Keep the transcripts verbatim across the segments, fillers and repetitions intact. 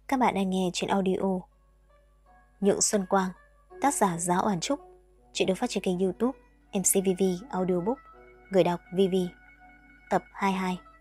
Các bạn đang nghe chuyện audio Nhượng Xuân Quang, tác giả Giáo Oản Trúc. Chuyện được phát trên kênh YouTube em xê vê vê Audiobook. Người đọc vê vê. Tập hai mươi hai.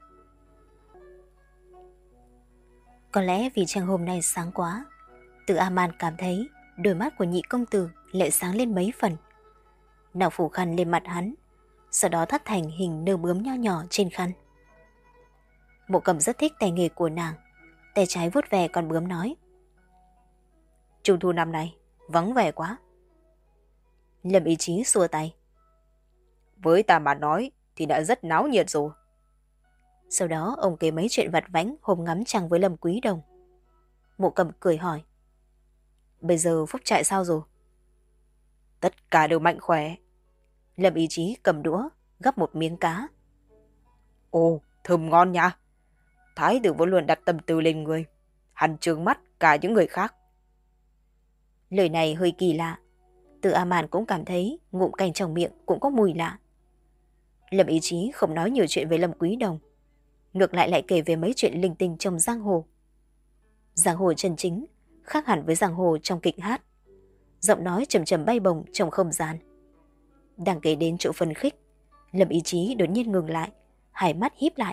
Có lẽ vì trăng hôm nay sáng quá, Từ A Man cảm thấy đôi mắt của nhị công tử lại sáng lên mấy phần. Nàng phủ khăn lên mặt hắn, sau đó thắt thành hình nơ bướm nho nhỏ trên khăn. Mộ Cầm rất thích tay nghề của nàng, tay trái vuốt về con bướm nói: Trung thu năm nay vắng vẻ quá. Lâm Ý Chí xua tay: Với ta mà nói thì đã rất náo nhiệt rồi. Sau đó ông kể mấy chuyện vặt vãnh hôm ngắm trăng với Lâm Quý Đồng. Mộ Cầm cười hỏi: Bây giờ Phúc Trại sao rồi? Tất cả đều mạnh khỏe. Lâm Ý Chí cầm đũa gắp một miếng cá. Ồ, thơm ngon nha. Thái tử vẫn luôn đặt tâm tư lên người, hắn trướng mắt cả những người khác. Lời này hơi kỳ lạ. Từ A Man cũng cảm thấy ngụm canh trong miệng cũng có mùi lạ. Lâm Ý Chí không nói nhiều chuyện về Lâm Quý Đồng, ngược lại lại kể về mấy chuyện linh tinh trong giang hồ. Giang hồ chân chính khác hẳn với giang hồ trong kịch hát. Giọng nói trầm trầm bay bồng trong không gian. Đang kể đến chỗ phân khích, Lâm Ý Chí đột nhiên ngừng lại, hai mắt híp lại.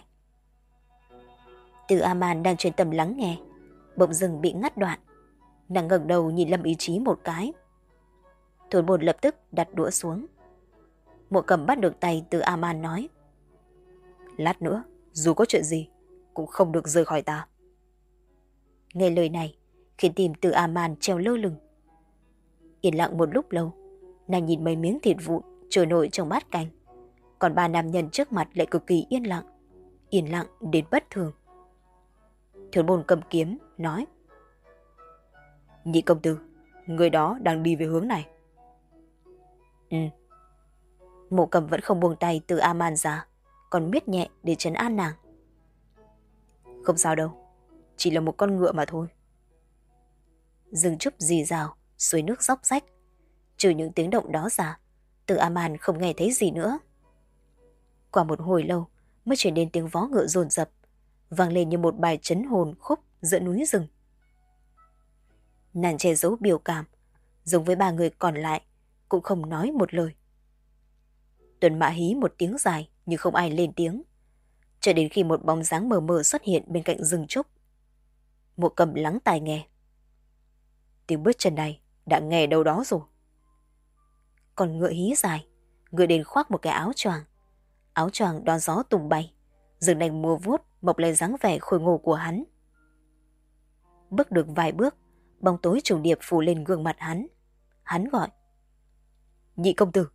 Từ A Man đang chuyên tâm lắng nghe, bỗng dưng bị ngắt đoạn. Nàng ngẩng đầu nhìn Lâm Ý Chí một cái. Thôn Bồn lập tức đặt đũa xuống. Mộ Cầm bắt được tay Từ A Man nói: Lát nữa dù có chuyện gì cũng không được rời khỏi ta. Nghe lời này khiến tim Từ A Man treo lơ lửng. Yên lặng một lúc lâu, nàng nhìn mấy miếng thịt vụn trôi nổi trong bát canh, còn ba nam nhân trước mặt lại cực kỳ yên lặng, yên lặng đến bất thường. Thôn Bồn cầm kiếm nói: Nhị công tử, người đó đang đi về hướng này. Ừ. Mộ Cầm vẫn không buông tay Từ A Man ra, còn miết nhẹ để trấn an nàng. Không sao đâu, chỉ là một con ngựa mà thôi. Rừng trúc rì rào, suối nước róc rách. Trừ những tiếng động đó ra, Từ A Man không nghe thấy gì nữa. Qua một hồi lâu mới chuyển đến tiếng vó ngựa dồn dập, vang lên như một bài trấn hồn khúc giữa núi rừng. Nàng che giấu biểu cảm, giống với ba người còn lại, cũng không nói một lời. Tuần Mã hí một tiếng dài nhưng không ai lên tiếng, cho đến khi một bóng dáng mờ mờ xuất hiện bên cạnh rừng trúc. Mộ Cầm lắng tai nghe. Tiếng bước chân này đã nghe đâu đó rồi. Còn ngựa hí dài, ngựa đến khoác một cái áo choàng. Áo choàng đón gió tung bay, rừng đành mùa vuốt mọc lên dáng vẻ khôi ngô của hắn. Bước được vài bước, bóng tối trùng điệp phủ lên gương mặt hắn. Hắn gọi: Nhị công tử.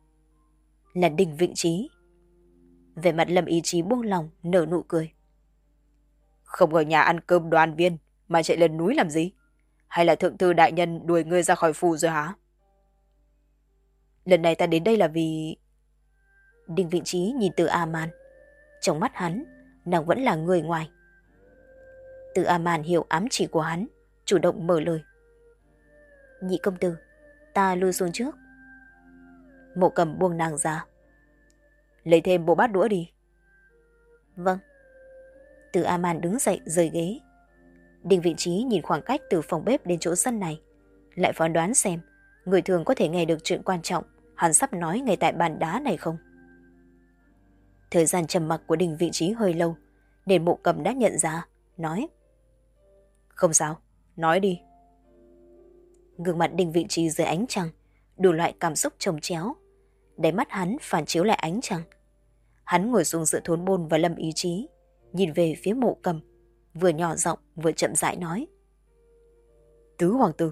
Là Đinh Vịnh Trí. Về mặt Lâm Ý Chí buông lòng nở nụ cười. Không ở nhà ăn cơm đoàn viên mà chạy lên núi làm gì? Hay là thượng thư đại nhân đuổi ngươi ra khỏi phủ rồi hả? Lần này ta đến đây là vì... Đinh Vịnh Trí nhìn Từ A Man. Trong mắt hắn, nàng vẫn là người ngoài. Từ A Man hiểu ám chỉ của hắn, chủ động mở lời. Nhị công tử, ta lui xuống trước. Mộ Cầm buông nàng ra. Lấy thêm bộ bát đũa đi. Vâng. Từ A Man đứng dậy rời ghế. Đinh Vị Trí nhìn khoảng cách từ phòng bếp đến chỗ sân này, lại phán đoán xem người thường có thể nghe được chuyện quan trọng hắn sắp nói ngay tại bàn đá này không. Thời gian trầm mặc của Đinh Vị Trí hơi lâu, nên Mộ Cầm đã nhận ra, nói: Không sao, nói đi. Gương mặt Đinh Vị Trí dưới ánh trăng, đủ loại cảm xúc chồng chéo. Đáy mắt hắn phản chiếu lại ánh trăng. Hắn ngồi xuống giữa Thốn Bồn và Lâm Ý Chí, nhìn về phía Mộ Cầm, vừa nhỏ giọng vừa chậm rãi nói: Tứ hoàng tử.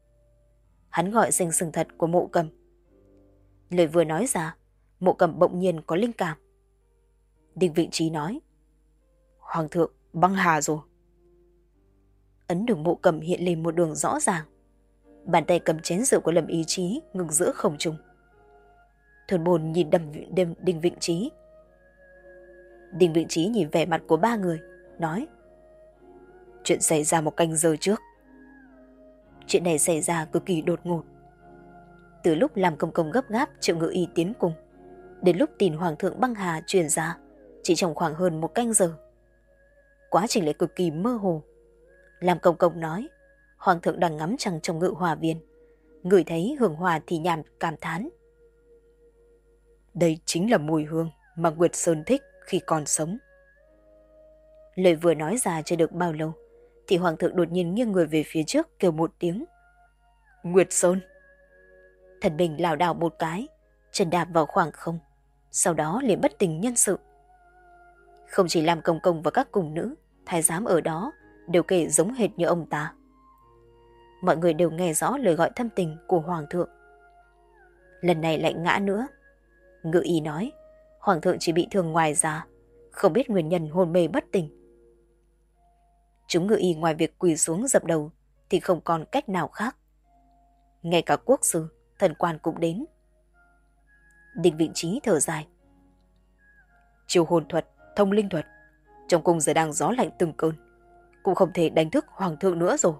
Hắn gọi danh xưng thật của Mộ Cầm. Lời vừa nói ra, Mộ Cầm bỗng nhiên có linh cảm. Đinh Vị Trí nói: Hoàng thượng băng hà rồi. Ấn đường Mộ Cầm hiện lên một đường rõ ràng. Bàn tay cầm chén rượu của Lâm Ý Chí ngừng giữa không trung. Thôn Bồn nhìn đầm đêm Đinh Vịnh Trí. Đinh Vịnh Trí nhìn vẻ mặt của ba người, nói: Chuyện xảy ra một canh giờ trước. Chuyện này xảy ra cực kỳ đột ngột. Từ lúc làm công công gấp gáp triệu ngự y tiến cung, đến lúc tin hoàng thượng băng hà truyền ra, chỉ trong khoảng hơn một canh giờ. Quá trình lại cực kỳ mơ hồ. Lam Công Công nói, Hoàng thượng đang ngắm trăng trong Ngự Hòa Viên. Ngửi thấy hương hoa thì nhàn cảm thán. Đây chính là mùi hương mà Nguyệt Sơn thích khi còn sống. Lời vừa nói ra chưa được bao lâu, thì Hoàng thượng đột nhiên nghiêng người về phía trước kêu một tiếng. Nguyệt Sơn! Thần bình lảo đảo một cái, chân đạp vào khoảng không, sau đó liền bất tỉnh nhân sự. Không chỉ Lam Công Công và các cung nữ, thái giám ở đó đều kể giống hệt như ông ta. Mọi người đều nghe rõ lời gọi thâm tình của Hoàng thượng. Lần này lại ngã nữa. Ngự y nói, Hoàng thượng chỉ bị thương ngoài da, không biết nguyên nhân hôn mê bất tỉnh. Chúng ngự y ngoài việc quỳ xuống dập đầu thì không còn cách nào khác. Ngay cả quốc sư, thần quan cũng đến. Đinh Vĩnh Chí thở dài. Chiêu hồn thuật, thông linh thuật, trong cung giờ đang gió lạnh từng cơn, cũng không thể đánh thức Hoàng thượng nữa rồi.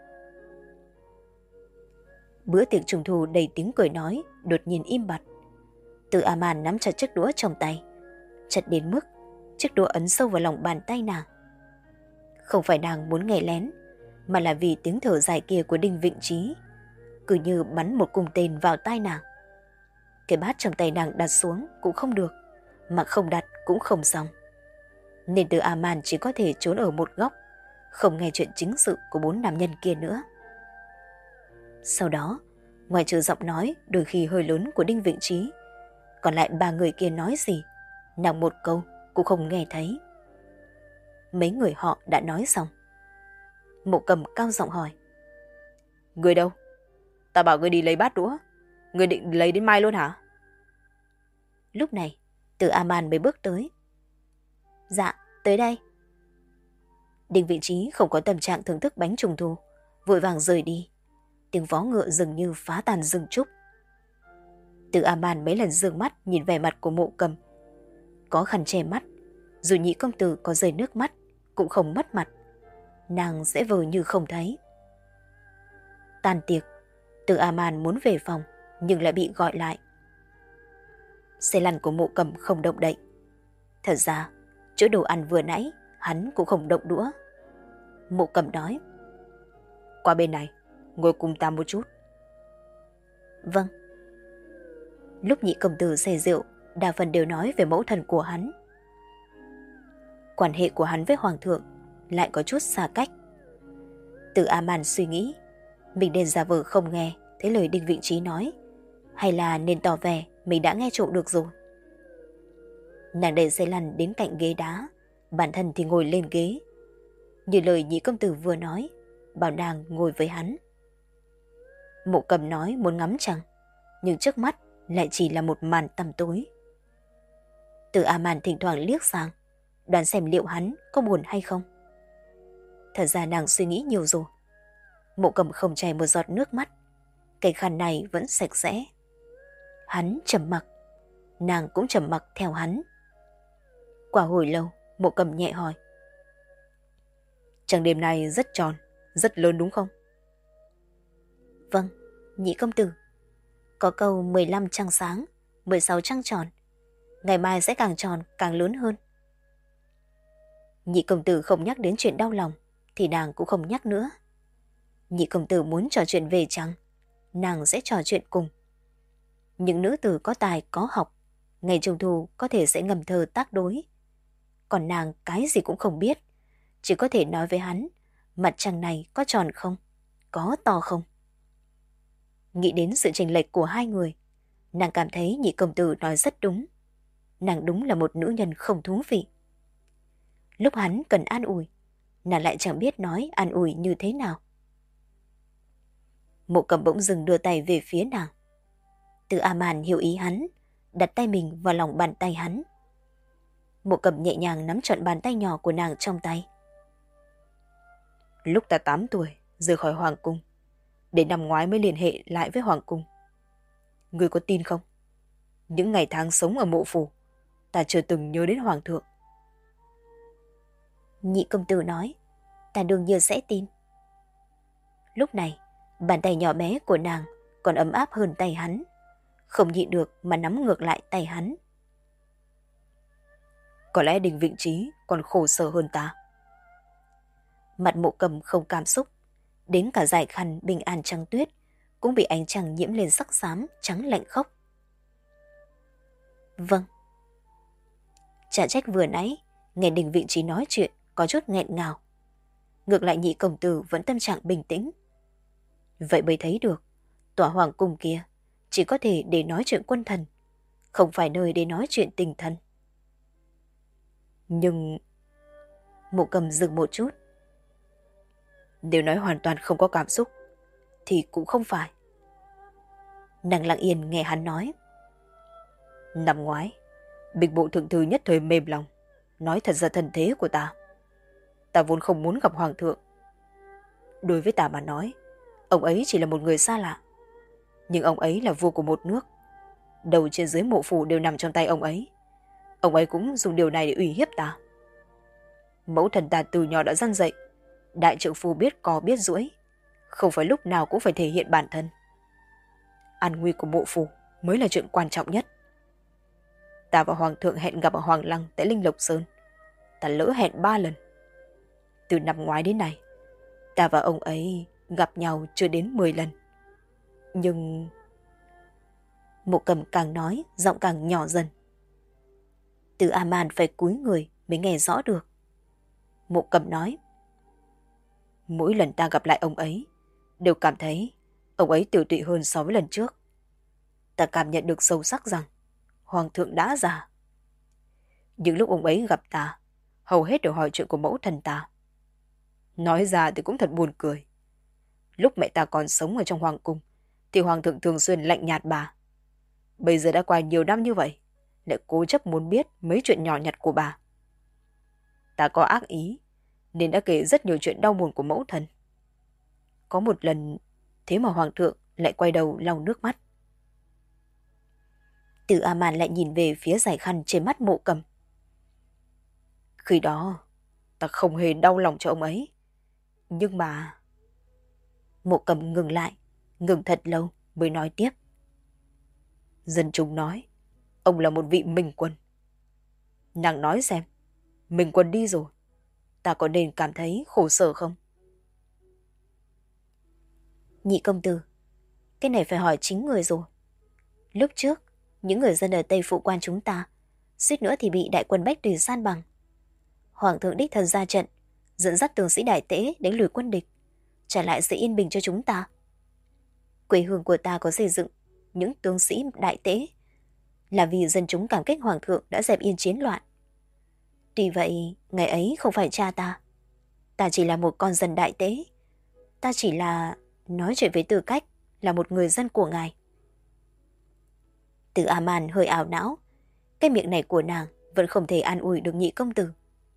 Bữa tiệc trung thu đầy tiếng cười nói đột nhiên im bặt. Từ A Man nắm chặt chiếc đũa trong tay, chặt đến mức chiếc đũa ấn sâu vào lòng bàn tay nàng. Không phải nàng muốn nghe lén, mà là vì tiếng thở dài kia của Đinh Vĩnh Chí cứ như bắn một cung tên vào tai nàng. Cái bát trong tay nàng đặt xuống cũng không được, mà không đặt cũng không xong. Nên Từ A Man chỉ có thể trốn ở một góc, không nghe chuyện chính sự của bốn nam nhân kia nữa. Sau đó, ngoài trừ giọng nói đôi khi hơi lớn của Đinh Vĩnh Chí, còn lại ba người kia nói gì, nàng một câu cũng không nghe thấy. Mấy người họ đã nói xong. Mộ Cầm cao giọng hỏi. Người đâu? Ta bảo ngươi đi lấy bát đũa. Ngươi định lấy đến mai luôn hả? Lúc này, Từ A Man mới bước tới. Dạ, tới đây. Đinh Vĩnh Chí không có tâm trạng thưởng thức bánh trung thu, vội vàng rời đi. Tiếng vó ngựa dường như phá tan rừng trúc. Từ A Man mấy lần dương mắt nhìn vẻ mặt của Mộ Cầm. Có khăn che mắt, dù nhị công tử có rơi nước mắt cũng không mất mặt. Nàng sẽ vờ như không thấy. Tan tiệc, Từ A Man muốn về phòng nhưng lại bị gọi lại. Xe lăn của Mộ Cầm không động đậy. Thật ra, chỗ đồ ăn vừa nãy hắn cũng không động đũa. Mộ Cầm nói. Qua bên này, ngồi cùng ta một chút. Vâng. Lúc nhị công tử say rượu, đa phần đều nói về mẫu thân của hắn. Quan hệ của hắn với Hoàng thượng lại có chút xa cách. Từ A Man suy nghĩ, mình nên giả vờ không nghe thấy lời Đinh Vĩnh Chí nói, hay là nên tỏ vẻ mình đã nghe trộm được rồi. Nàng đẩy xe lăn đến cạnh ghế đá, bản thân thì ngồi lên ghế. Như lời nhị công tử vừa nói, bảo nàng ngồi với hắn. Mộ Cầm nói muốn ngắm trăng, nhưng trước mắt lại chỉ là một màn tăm tối. Từ A Man thỉnh thoảng liếc sang, đoán xem liệu hắn có buồn hay không. Thật ra nàng suy nghĩ nhiều rồi. Mộ Cầm không chảy một giọt nước mắt, cái khăn này vẫn sạch sẽ. Hắn trầm mặc, nàng cũng trầm mặc theo hắn. Qua hồi lâu, Mộ Cầm nhẹ hỏi. Trăng đêm nay rất tròn, rất lớn đúng không? Vâng, nhị công tử. Có câu mười lăm trăng sáng, mười sáu trăng tròn. Ngày mai sẽ càng tròn, càng lớn hơn. Nhị công tử không nhắc đến chuyện đau lòng, thì nàng cũng không nhắc nữa. Nhị công tử muốn trò chuyện về trăng, nàng sẽ trò chuyện cùng. Những nữ tử có tài có học, ngày trung thu có thể sẽ ngầm thơ tác đối. Còn nàng cái gì cũng không biết, chỉ có thể nói với hắn, mặt trăng này có tròn không, có to không. Nghĩ đến sự chênh lệch của hai người, nàng cảm thấy nhị công tử nói rất đúng. Nàng đúng là một nữ nhân không thú vị. Lúc hắn cần an ủi, nàng lại chẳng biết nói an ủi như thế nào. Mộ Cầm bỗng dừng đưa tay về phía nàng. Từ A Man hiểu ý hắn, đặt tay mình vào lòng bàn tay hắn. Mộ Cầm nhẹ nhàng nắm trọn bàn tay nhỏ của nàng trong tay. Lúc ta tám tuổi, rời khỏi Hoàng cung, đến năm ngoái mới liên hệ lại với Hoàng cung. Ngươi có tin không? Những ngày tháng sống ở mộ phủ, ta chưa từng nhớ đến Hoàng thượng. Nhị công tử nói, ta đương nhiên sẽ tin. Lúc này, bàn tay nhỏ bé của nàng còn ấm áp hơn tay hắn, không nhịn được mà nắm ngược lại tay hắn. Có lẽ Đinh Vĩnh Chí còn khổ sở hơn ta. Mặt Mộ Cầm không cảm xúc, đến cả dải khăn bình an trăng tuyết cũng bị ánh trăng nhiễm lên sắc xám trắng lạnh khốc. Vâng. Chả trách vừa nãy nghe Đình vị trí nói chuyện có chút nghẹn ngào. Ngược lại Nhị công tử vẫn tâm trạng bình tĩnh. Vậy mới thấy được, tòa hoàng cung kia chỉ có thể để nói chuyện quân thần, không phải nơi để nói chuyện tình thân. Nhưng Mộ Cầm dừng một chút. Nếu nói hoàn toàn không có cảm xúc thì cũng không phải. Nàng lặng yên nghe hắn nói. Năm ngoái, binh bộ thượng thư nhất thời mềm lòng, nói thật ra thân thế của ta. Ta vốn không muốn gặp hoàng thượng. Đối với ta mà nói, ông ấy chỉ là một người xa lạ. Nhưng ông ấy là vua của một nước. Đầu trên dưới mộ phủ đều nằm trong tay ông ấy. Ông ấy cũng dùng điều này để uy hiếp ta. Mẫu thần ta từ nhỏ đã răn dạy, đại trượng phu biết co biết duỗi, không phải lúc nào cũng phải thể hiện bản thân. An nguy của mộ phủ mới là chuyện quan trọng nhất. Ta và hoàng thượng hẹn gặp ở Hoàng Lăng tại Linh Lộc Sơn. Ta lỡ hẹn ba lần. Từ năm ngoái đến nay, ta và ông ấy gặp nhau chưa đến mười lần. Nhưng Mộ Cầm càng nói, giọng càng nhỏ dần. Từ A-man phải cúi người mới nghe rõ được. Mộ Cầm nói. Mỗi lần ta gặp lại ông ấy, đều cảm thấy ông ấy tiểu tụy hơn so với lần trước. Ta cảm nhận được sâu sắc rằng hoàng thượng đã già. Những lúc ông ấy gặp ta, hầu hết đều hỏi chuyện của mẫu thần ta. Nói ra thì cũng thật buồn cười. Lúc mẹ ta còn sống ở trong hoàng cung, thì hoàng thượng thường xuyên lạnh nhạt bà. Bây giờ đã qua nhiều năm như vậy, lại cố chấp muốn biết mấy chuyện nhỏ nhặt của bà. Ta có ác ý, nên đã kể rất nhiều chuyện đau buồn của mẫu thần. Có một lần, thế mà hoàng thượng lại quay đầu lau nước mắt. Từ A-man lại nhìn về phía dải khăn trên mắt Mộ Cầm. Khi đó, ta không hề đau lòng cho ông ấy. Nhưng mà... Mộ Cầm ngừng lại, ngừng thật lâu mới nói tiếp. Dân chúng nói, ông là một vị minh quân. Nàng nói xem, minh quân đi rồi, ta có nên cảm thấy khổ sở không? Nhị công tử, cái này phải hỏi chính người rồi. Lúc trước, những người dân ở Tây Phụ Quan chúng ta, suýt nữa thì bị đại quân Bách Tùy san bằng. Hoàng thượng đích thân ra trận, dẫn dắt tướng sĩ đại tế đánh lùi quân địch, trả lại sự yên bình cho chúng ta. Quê hương của ta có xây dựng những tướng sĩ đại tế là vì dân chúng cảm kích hoàng thượng đã dẹp yên chiến loạn. Tuy vậy, ngày ấy không phải cha ta. Ta chỉ là một con dân đại tế. Ta chỉ là nói chuyện với tư cách là một người dân của ngài. Từ A-man hơi ảo não. Cái miệng này của nàng vẫn không thể an ủi được Nhị công tử.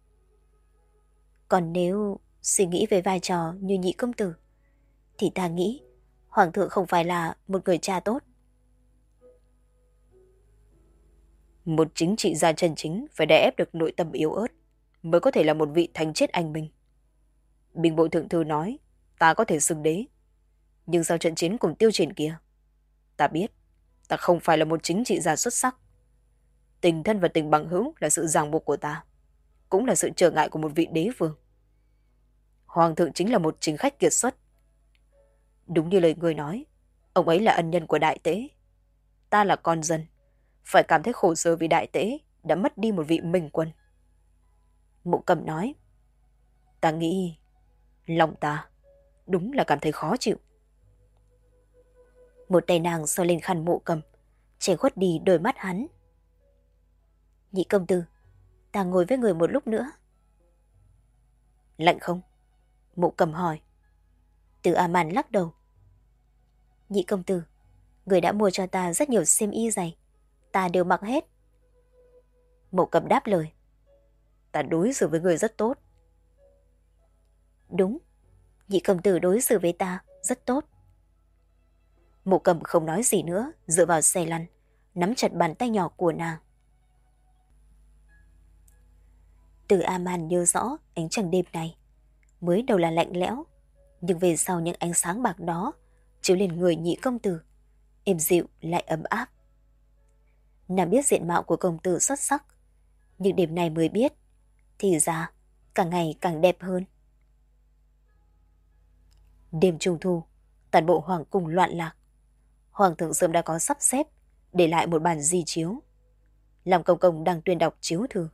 Còn nếu suy nghĩ về vai trò như Nhị công tử, thì ta nghĩ hoàng thượng không phải là một người cha tốt. Một chính trị gia chân chính phải đè ép được nội tâm yếu ớt mới có thể là một vị thánh chết anh minh. Binh bộ thượng thư nói ta có thể xưng đế, nhưng sau trận chiến cùng Tiêu Triển kia, ta biết ta không phải là một chính trị gia xuất sắc. Tình thân và tình bằng hữu là sự ràng buộc của ta, cũng là sự trở ngại của một vị đế vương. Hoàng thượng chính là một chính khách kiệt xuất. Đúng như lời người nói, ông ấy là ân nhân của đại tế. Ta là con dân, phải cảm thấy khổ sở vì đại tế đã mất đi một vị minh quân. Mộ Cầm nói, ta nghĩ lòng ta đúng là cảm thấy khó chịu. Một tay nàng soi lên khăn Mộ Cầm, che khuất đi đôi mắt hắn. Nhị công tử, ta ngồi với người một lúc nữa. Lạnh không? Mộ Cầm hỏi. Từ A-man lắc đầu. Nhị công tử, người đã mua cho ta rất nhiều xiêm y dày, ta đều mặc hết. Mộ Cầm đáp lời. Ta đối xử với người rất tốt. Đúng, nhị công tử đối xử với ta rất tốt. Mộ Cầm không nói gì nữa, dựa vào xe lăn, nắm chặt bàn tay nhỏ của nàng. Từ A-man nhớ rõ ánh trăng đêm này, mới đầu là lạnh lẽo, nhưng về sau những ánh sáng bạc đó chiếu lên người Nhị công tử, êm dịu lại ấm áp. Nàng biết diện mạo của công tử xuất sắc, nhưng đêm này mới biết, thì ra càng ngày càng đẹp hơn. Đêm trung thu, toàn bộ hoàng cung loạn lạc. Hoàng thượng sớm đã có sắp xếp, để lại một bản di chiếu. Làm công công đang tuyên đọc chiếu thư.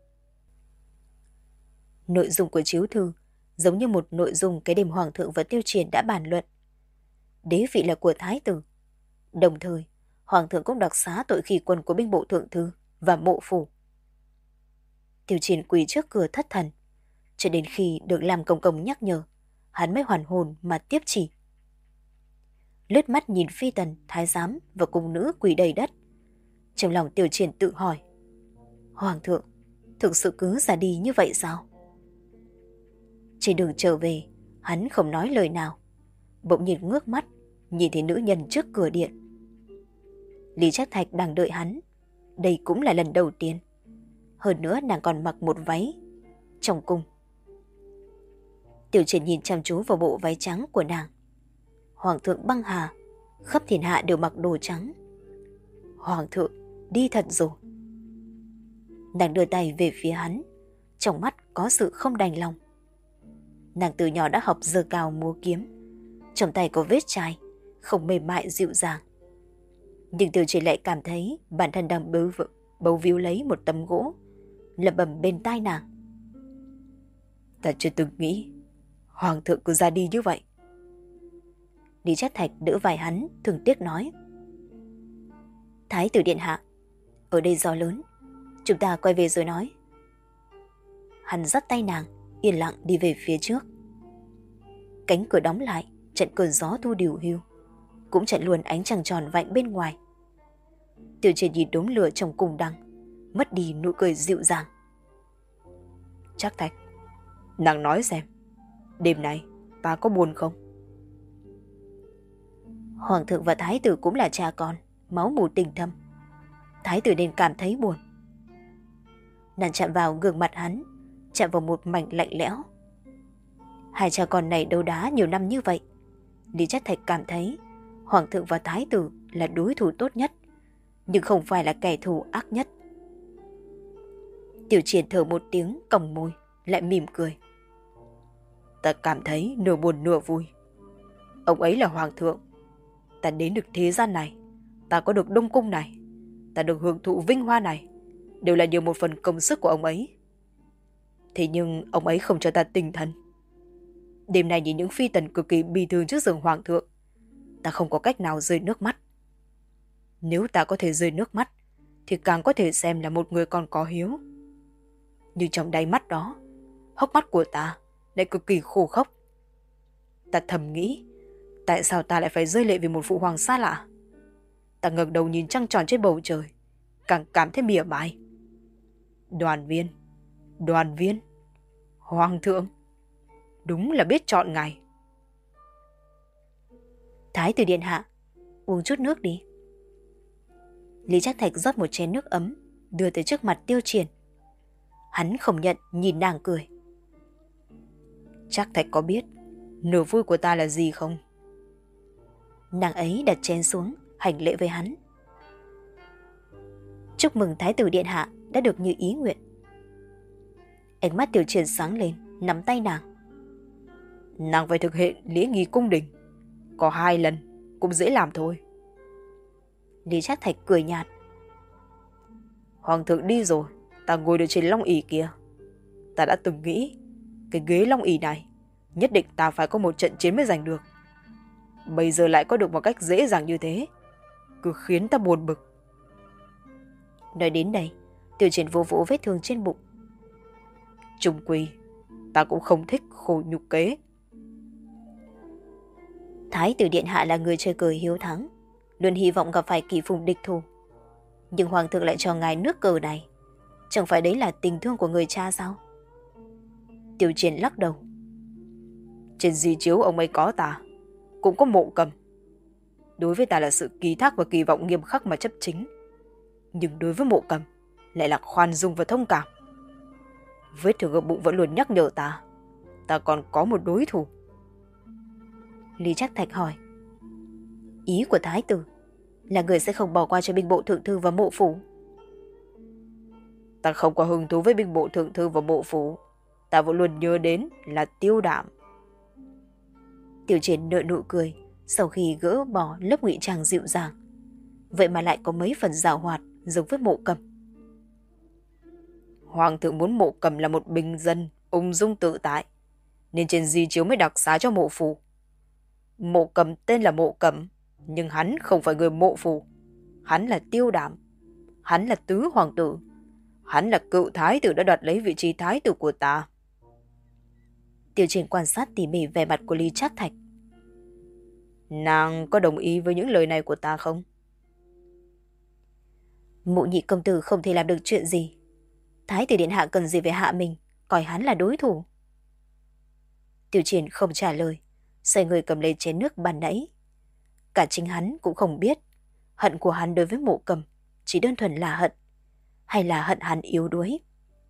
Nội dung của chiếu thư giống như một nội dung cái đêm hoàng thượng và Tiêu Triển đã bàn luận. Đế vị là của thái tử. Đồng thời, hoàng thượng cũng đặc xá tội khi quân của binh bộ thượng thư và mộ phủ. Tiêu Triển quỳ trước cửa thất thần, cho đến khi được làm công công nhắc nhở, hắn mới hoàn hồn mà tiếp chỉ. Lướt mắt nhìn phi tần, thái giám và cung nữ quỳ đầy đất. Trong lòng Tiêu Triển tự hỏi, hoàng thượng thực sự cứ ra đi như vậy sao? Trên đường trở về, hắn không nói lời nào, bỗng nhiên ngước mắt nhìn thấy nữ nhân trước cửa điện. Lý Trác Thạch đang đợi hắn, đây cũng là lần đầu tiên. Hơn nữa nàng còn mặc một váy trong cung. Tiểu Triển nhìn chăm chú vào bộ váy trắng của nàng. Hoàng thượng băng hà, khắp thiên hạ đều mặc đồ trắng. Hoàng thượng đi thật rồi. Nàng đưa tay về phía hắn, trong mắt có sự không đành lòng. Nàng từ nhỏ đã học giơ cao múa kiếm, trong tay có vết chai, không mềm mại dịu dàng. Nhưng Tiểu Triển lại cảm thấy bản thân đang bấu, bấu víu lấy một tấm gỗ, lẩm bẩm bên tai nàng. Ta chưa từng nghĩ hoàng thượng cứ ra đi như vậy. Lý Trác Thạch đỡ vai hắn, thương tiếc nói, Thái tử điện hạ, ở đây gió lớn, chúng ta quay về rồi nói. Hắn dắt tay nàng, yên lặng đi về phía trước. Cánh cửa đóng lại, trận cơn gió thu điều hưu, cũng chặn luôn ánh trăng tròn vạnh bên ngoài. Tiểu Triển nhìn đốm lửa trong cung đăng, mất đi nụ cười dịu dàng. Trác Thạch, nàng nói xem, đêm nay ta có buồn không? Hoàng thượng và thái tử cũng là cha con, máu mủ tình thâm. Thái tử nên cảm thấy buồn. Nàng chạm vào gương mặt hắn, chạm vào một mảnh lạnh lẽo. Hai cha con này đấu đá nhiều năm như vậy, Lý Trác Thạch cảm thấy hoàng thượng và thái tử là đối thủ tốt nhất, nhưng không phải là kẻ thù ác nhất. Tiểu Triển thở một tiếng, còng môi, lại mỉm cười. Ta cảm thấy nửa buồn nửa vui. Ông ấy là hoàng thượng. Ta đến được thế gian này, ta có được đông cung này, ta được hưởng thụ vinh hoa này, đều là nhờ một phần công sức của ông ấy. Thế nhưng ông ấy không cho ta tinh thần. Đêm nay nhìn những phi tần cực kỳ bi thương trước giường hoàng thượng, ta không có cách nào rơi nước mắt. Nếu ta có thể rơi nước mắt, thì càng có thể xem là một người còn có hiếu. Nhưng trong đáy mắt đó, hốc mắt của ta lại cực kỳ khô khốc. Ta thầm nghĩ, tại sao ta lại phải rơi lệ vì một phụ hoàng xa lạ? Ta ngẩng đầu nhìn trăng tròn trên bầu trời, càng cảm thấy mỉa mai. Đoàn viên, đoàn viên, hoàng thượng, đúng là biết chọn ngày. Thái tử điện hạ, uống chút nước đi. Lý Trác Thạch rót một chén nước ấm, đưa tới trước mặt Tiêu Triển. Hắn không nhận, nhìn nàng cười. Trác Thạch có biết nửa vui của ta là gì không? Nàng ấy đặt chén xuống, hành lễ với hắn. Chúc mừng thái tử điện hạ đã được như ý nguyện. Ánh mắt Tiểu Triển sáng lên, nắm tay nàng. Nàng phải thực hiện lễ nghi cung đình, có hai lần cũng dễ làm thôi. Lý Trác Thạch cười nhạt. Hoàng thượng đi rồi, ta ngồi được trên long ỷ kia. Ta đã từng nghĩ, cái ghế long ỷ này nhất định ta phải có một trận chiến mới giành được. Bây giờ lại có được một cách dễ dàng như thế, cứ khiến ta buồn bực. Nói đến đây, Tiểu Triển vô vỗ vết thương trên bụng. Chung quy, ta cũng không thích khổ nhục kế. Thái tử điện hạ là người chơi cờ hiếu thắng, luôn hy vọng gặp phải kỳ phùng địch thủ. Nhưng hoàng thượng lại cho ngài nước cờ này, chẳng phải đấy là tình thương của người cha sao? Tiểu Triển lắc đầu. Trên di chiếu ông ấy có ta, cũng có Mộ Cầm. Đối với ta là sự ký thác và kỳ vọng nghiêm khắc mà chấp chính. Nhưng đối với Mộ Cầm lại là khoan dung và thông cảm. Vết thương ở bụng vẫn luôn nhắc nhở ta, ta còn có một đối thủ. Lý Trác Thạch hỏi. Ý của thái tử là người sẽ không bỏ qua cho binh bộ thượng thư và mộ phủ? Ta không có hứng thú với binh bộ thượng thư và mộ phủ. Ta vẫn luôn nhớ đến là Tiêu Đạm. Tiểu Triển nở nụ cười sau khi gỡ bỏ lớp ngụy trang dịu dàng. Vậy mà lại có mấy phần giảo hoạt giống với Mộ Cầm. Hoàng thượng muốn Mộ Cầm là một bình dân, ung dung tự tại, nên trên di chiếu mới đặc xá cho Mộ Phủ. Mộ Cầm tên là Mộ Cầm, nhưng hắn không phải người Mộ Phủ. Hắn là Tiêu Đảm. Hắn là tứ hoàng tử. Hắn là cựu thái tử đã đoạt lấy vị trí thái tử của ta. Tiểu Triển quan sát tỉ mỉ vẻ mặt của Lý Trác Thạch. Nàng có đồng ý với những lời này của ta không? Mộ nhị công tử không thể làm được chuyện gì. Thái tử điện hạ cần gì về hạ mình, coi hắn là đối thủ. Tiểu Triển không trả lời, xoay người cầm lấy chén nước ban nãy. Cả chính hắn cũng không biết, hận của hắn đối với Mộ Cầm chỉ đơn thuần là hận, hay là hận hắn yếu đuối.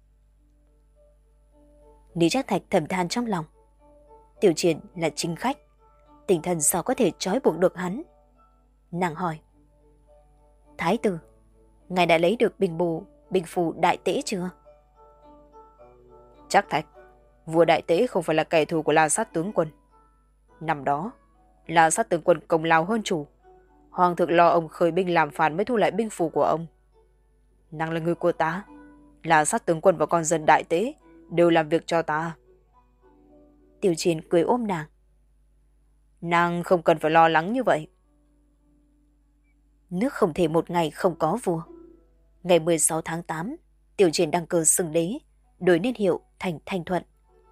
Lý Trác Thạch thầm than trong lòng. Tiểu Triển là chính khách, tinh thần sao có thể trói buộc được hắn. Nàng hỏi: Thái tử, ngài đã lấy được bình bù, bình phù đại tế chưa? Trác Thạch, vua đại tế không phải là kẻ thù của La Sát tướng quân. Năm đó, La Sát tướng quân công lao hơn chủ. Hoàng thượng lo ông khởi binh làm phản mới thu lại binh phù của ông. Nàng là người của ta. La Sát tướng quân và con dân đại tế đều làm việc cho ta. Tiểu Triển cười ôm nàng. Nàng không cần phải lo lắng như vậy. Nước không thể một ngày không có vua. Ngày mười sáu tháng tám, Tiểu Triển đăng cơ xưng đế, đổi niên hiệu thành Thanh Thuận.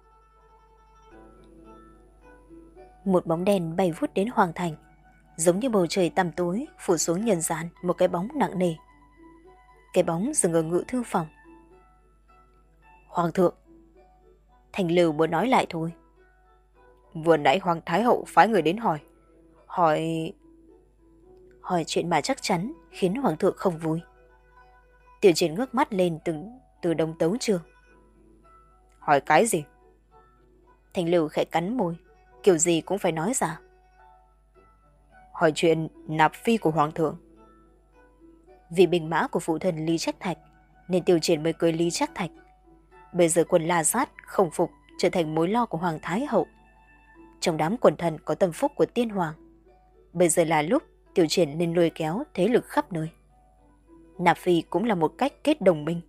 Một bóng đèn bay vút đến hoàng thành, giống như bầu trời tăm tối phủ xuống nhân gian một cái bóng nặng nề. Cái bóng dừng ở ngự thư phòng. Hoàng thượng. Thành Lựu muốn nói lại thôi. Vừa nãy Hoàng Thái Hậu phái người đến hỏi. Hỏi... Hỏi chuyện mà chắc chắn khiến Hoàng thượng không vui. Tiểu Triển ngước mắt lên từ, từ đông tấu trường. Hỏi cái gì? Thành Lựu khẽ cắn môi, kiểu gì cũng phải nói ra. Hỏi chuyện nạp phi của Hoàng thượng. Vì binh mã của phụ thần Lý Trác Thạch nên Tiểu Triển mới cưới Lý Trác Thạch. Bây giờ quân La Sát không phục trở thành mối lo của Hoàng Thái Hậu. Trong đám quần thần có tâm phúc của tiên hoàng. Bây giờ là lúc Tiểu Triển nên lôi kéo thế lực khắp nơi. Nạp phi cũng là một cách kết đồng minh.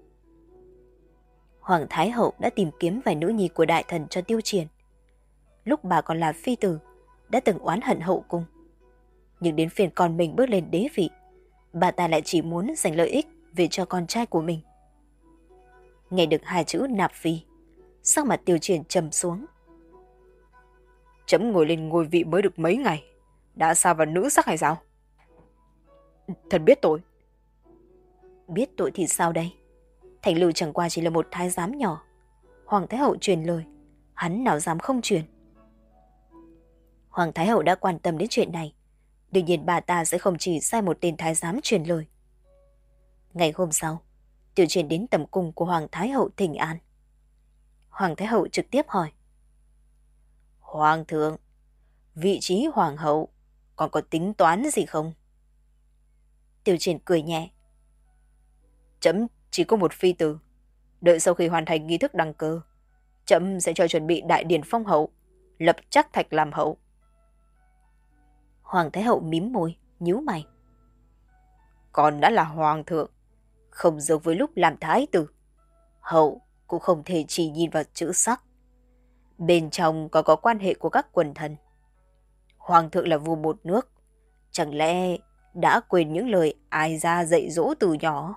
Hoàng Thái Hậu đã tìm kiếm vài nữ nhi của đại thần cho Tiêu Triển. Lúc bà còn là phi tử, đã từng oán hận hậu cung. Nhưng đến phiên con mình bước lên đế vị, bà ta lại chỉ muốn giành lợi ích về cho con trai của mình. Nghe được hai chữ nạp phi, sắc mặt Tiêu Triển trầm xuống. Chấm ngồi lên ngôi vị mới được mấy ngày, đã sa vào nữ sắc hay sao? Thật biết tội. Biết tội thì sao đây? Thành Lựu chẳng qua chỉ là một thái giám nhỏ. Hoàng Thái Hậu truyền lời, hắn nào dám không truyền. Hoàng Thái Hậu đã quan tâm đến chuyện này, đương nhiên bà ta sẽ không chỉ sai một tên thái giám truyền lời. Ngày hôm sau, Tiểu Triển đến tầm cung của Hoàng Thái Hậu thỉnh an. Hoàng Thái Hậu trực tiếp hỏi. Hoàng thượng, vị trí hoàng hậu còn có tính toán gì không? Tiểu Triển cười nhẹ. Chấm chỉ có một phi tử. Đợi sau khi hoàn thành nghi thức đăng cơ, chấm sẽ cho chuẩn bị đại điển phong hậu, lập Trác Thạch làm hậu. Hoàng Thái Hậu mím môi, nhíu mày. Còn đã là hoàng thượng, không giống với lúc làm thái tử. Hậu cũng không thể chỉ nhìn vào chữ sắc. Bên trong có có quan hệ của các quần thần. Hoàng thượng là vua một nước, chẳng lẽ đã quên những lời ai ra dạy dỗ từ nhỏ?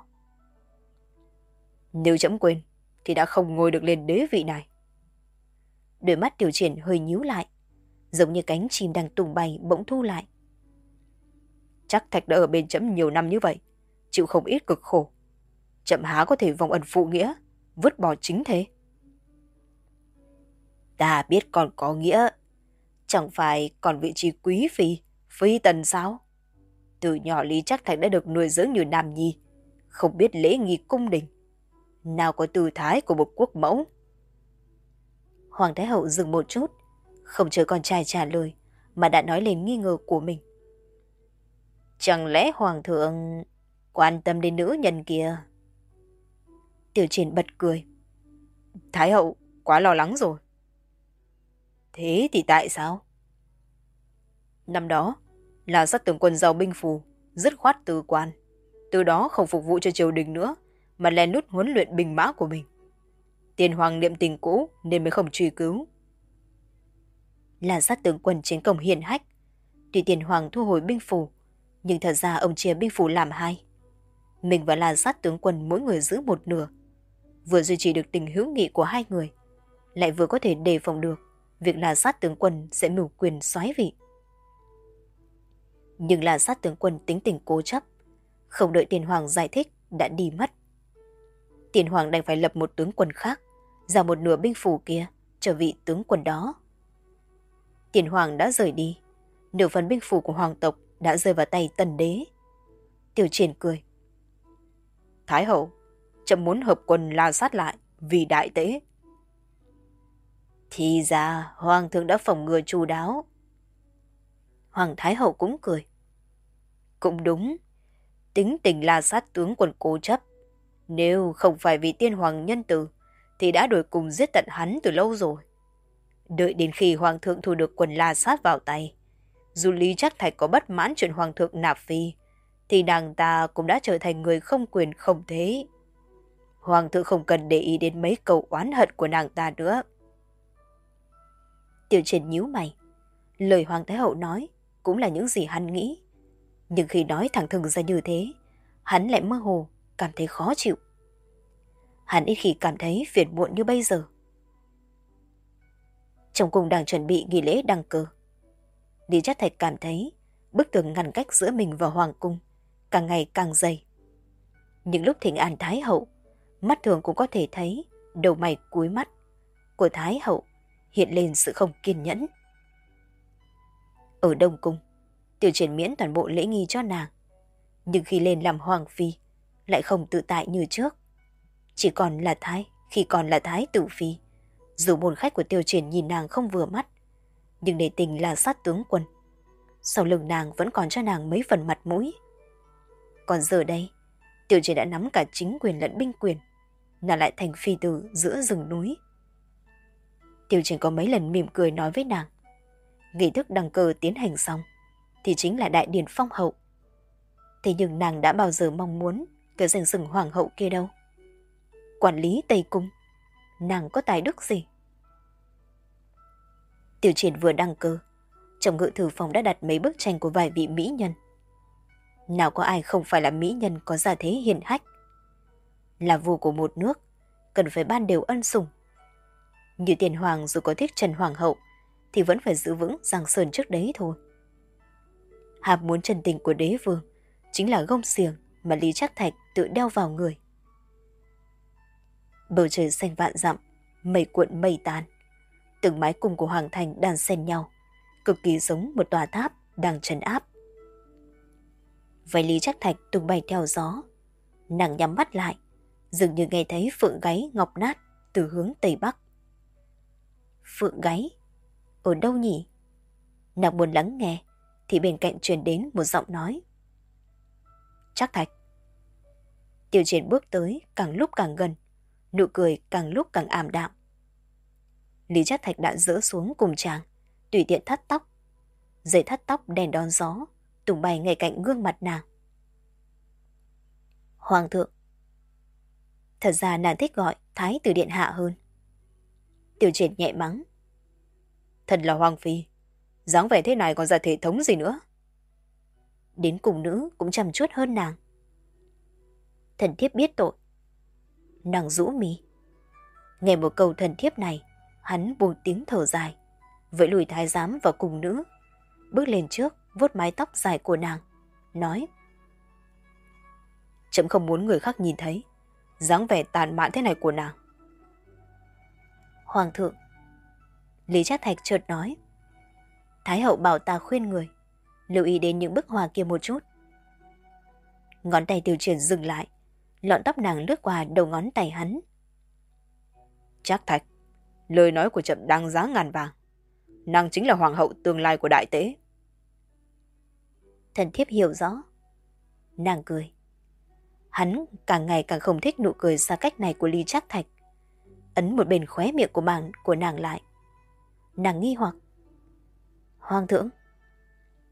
Nếu chấm quên, thì đã không ngồi được lên đế vị này. Đôi mắt Tiểu Triển hơi nhíu lại, giống như cánh chim đang tung bay bỗng thu lại. Trác Thạch đã ở bên chấm nhiều năm như vậy, chịu không ít cực khổ. Chậm há có thể vong ân phụ nghĩa, vứt bỏ chính thế. Ta biết còn có nghĩa, chẳng phải còn vị trí quý phi, phi tần sao? Từ nhỏ Lý Trác Thạch đã được nuôi dưỡng như nam nhi, không biết lễ nghi cung đình, nào có tư thái của một quốc mẫu. Hoàng Thái Hậu dừng một chút, không chờ con trai trả lời, mà đã nói lên nghi ngờ của mình. Chẳng lẽ Hoàng thượng quan tâm đến nữ nhân kia? Tiểu Triển bật cười. Thái Hậu quá lo lắng rồi. Thế thì tại sao? Năm đó, là sát tướng quân giao binh phù, dứt khoát từ quan. Từ đó không phục vụ cho triều đình nữa, mà lén lút huấn luyện binh mã của mình. Tiên hoàng niệm tình cũ nên mới không truy cứu. Là sát tướng quân chiến công hiển hách. Tuy tiền hoàng thu hồi binh phù, nhưng thật ra ông chia binh phù làm hai. Mình và là sát tướng quân mỗi người giữ một nửa, vừa duy trì được tình hữu nghị của hai người, lại vừa có thể đề phòng được việc là sát tướng quân sẽ mưu quyền soái vị. Nhưng là sát tướng quân tính tình cố chấp, không đợi tiền hoàng giải thích đã đi mất. Tiền hoàng đành phải lập một tướng quân khác, giao một nửa binh phù kia cho vị tướng quân đó. Tiền hoàng đã rời đi, nửa phần binh phù của hoàng tộc đã rơi vào tay Tần đế. Tiểu Triển cười. Thái hậu, chậm muốn hợp quân la sát lại vì đại tế. Thì ra hoàng thượng đã phòng ngừa chu đáo. Hoàng thái hậu cũng cười. Cũng đúng, tính tình la sát tướng quân cố chấp. Nếu không phải vì tiên hoàng nhân từ, thì đã đuổi cùng giết tận hắn từ lâu rồi. Đợi đến khi hoàng thượng thu được quần la sát vào tay, dù Lý Trác Thạch có bất mãn chuyện hoàng thượng nạp phi, thì nàng ta cũng đã trở thành người không quyền không thế. Hoàng thượng không cần để ý đến mấy câu oán hận của nàng ta nữa. Tiểu Triển nhíu mày. Lời hoàng thái hậu nói cũng là những gì hắn nghĩ, nhưng khi nói thẳng thừng ra như thế, hắn lại mơ hồ cảm thấy khó chịu. Hắn ít khi cảm thấy phiền muộn như bây giờ. Trong cung đang chuẩn bị nghi lễ đăng cơ, Lý Trác Thạch cảm thấy bức tường ngăn cách giữa mình và hoàng cung càng ngày càng dày. Những lúc thỉnh an thái hậu, mắt thường cũng có thể thấy đầu mày cúi mắt của thái hậu hiện lên sự không kiên nhẫn. Ở Đông Cung, Tiểu Triển miễn toàn bộ lễ nghi cho nàng, nhưng khi lên làm hoàng phi lại không tự tại như trước. Chỉ còn là thái, khi còn là thái tử phi, dù môn khách của Tiểu Triển nhìn nàng không vừa mắt, nhưng để tình là sát tướng quân, sau lưng nàng vẫn còn cho nàng mấy phần mặt mũi. Còn giờ đây, Tiểu Triển đã nắm cả chính quyền lẫn binh quyền, nàng lại thành phi tử giữa rừng núi. Tiểu Triển có mấy lần mỉm cười nói với nàng, nghi thức đăng cơ tiến hành xong thì chính là đại điển phong hậu. Thế nhưng nàng đã bao giờ mong muốn cái danh xưng hoàng hậu kia đâu. Quản lý Tây Cung, nàng có tài đức gì? Tiểu Triển vừa đăng cơ, trong ngự thư phòng đã đặt mấy bức tranh của vài vị mỹ nhân. Nào có ai không phải là mỹ nhân có gia thế hiền hách. Là vua của một nước, cần phải ban đều ân sủng. Như tiền hoàng dù có thích Trần Hoàng hậu, thì vẫn phải giữ vững Giang Sơn trước đấy thôi. Ham muốn chân tình của đế vương chính là gông xiềng mà Lý Trác Thạch tự đeo vào người. Bầu trời xanh vạn dặm, mây cuộn mây tan. Từng mái cung của hoàng thành đan xen nhau, cực kỳ giống một tòa tháp đang trấn áp. Váy Lý Trác Thạch tung bay theo gió, nàng nhắm mắt lại, dường như nghe thấy phượng gáy ngọc nát từ hướng tây bắc. Phượng gáy? Ở đâu nhỉ? Nàng buồn lắng nghe, thì bên cạnh truyền đến một giọng nói. Trác Thạch. Tiểu Triển bước tới, càng lúc càng gần, nụ cười càng lúc càng ảm đạm. Lý Trác Thạch đã dỡ xuống cùng chàng, tùy tiện thắt tóc. Dây thắt tóc đèn đón gió, tung bay ngay cạnh gương mặt nàng. Hoàng thượng. Thật ra nàng thích gọi Thái tử điện hạ hơn. Tiểu Triển nhẹ mắng. Thật là hoàng phi, dáng vẻ thế này còn ra thể thống gì nữa. Đến cùng nữ cũng chăm chút hơn nàng. Thần thiếp biết tội. Nàng rũ mi. Nghe một câu thần thiếp này, hắn buông tiếng thở dài, vẫy lùi thái giám vào cùng nữ, bước lên trước vuốt mái tóc dài của nàng, nói: Trẫm không muốn người khác nhìn thấy dáng vẻ tàn mạn thế này của nàng. Hoàng thượng. Lý Trác Thạch chợt nói: Thái hậu bảo ta khuyên người lưu ý đến những bức họa kia một chút. Ngón tay Tiểu Triển dừng lại, lọn tóc nàng lướt qua đầu ngón tay hắn. Trác Thạch, lời nói của trẫm đáng giá ngàn vàng. Nàng chính là hoàng hậu tương lai của đại tế. Thần thiếp hiểu rõ. Nàng cười. Hắn càng ngày càng không thích nụ cười xa cách này của Lý Trác Thạch, ấn một bên khóe miệng của nàng của nàng lại. Nàng nghi hoặc. Hoàng thượng.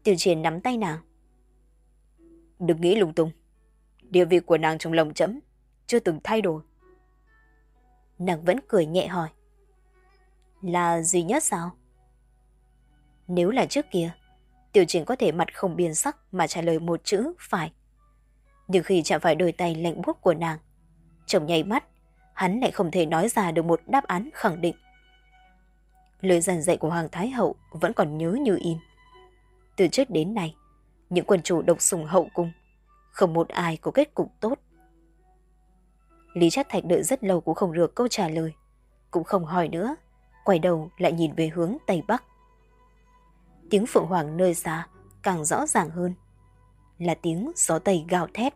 Tiểu Triển nắm tay nàng. Đừng nghĩ lung tung. Địa vị của nàng trong lòng trẫm chưa từng thay đổi. Nàng vẫn cười nhẹ hỏi. Là duy nhất sao? Nếu là trước kia, Tiểu Triển có thể mặt không biến sắc mà trả lời một chữ phải. Nhưng khi chạm phải đôi tay lạnh buốt của nàng, trong nháy mắt, hắn lại không thể nói ra được một đáp án khẳng định. Lời dặn dạy của Hoàng Thái Hậu vẫn còn nhớ như in. Từ trước đến nay, những quân chủ độc sủng hậu cung, không một ai có kết cục tốt. Lý Trác Thạch đợi rất lâu cũng không được câu trả lời, cũng không hỏi nữa, quay đầu lại nhìn về hướng Tây Bắc. Tiếng phượng hoàng nơi xa càng rõ ràng hơn, là tiếng gió Tây gào thét.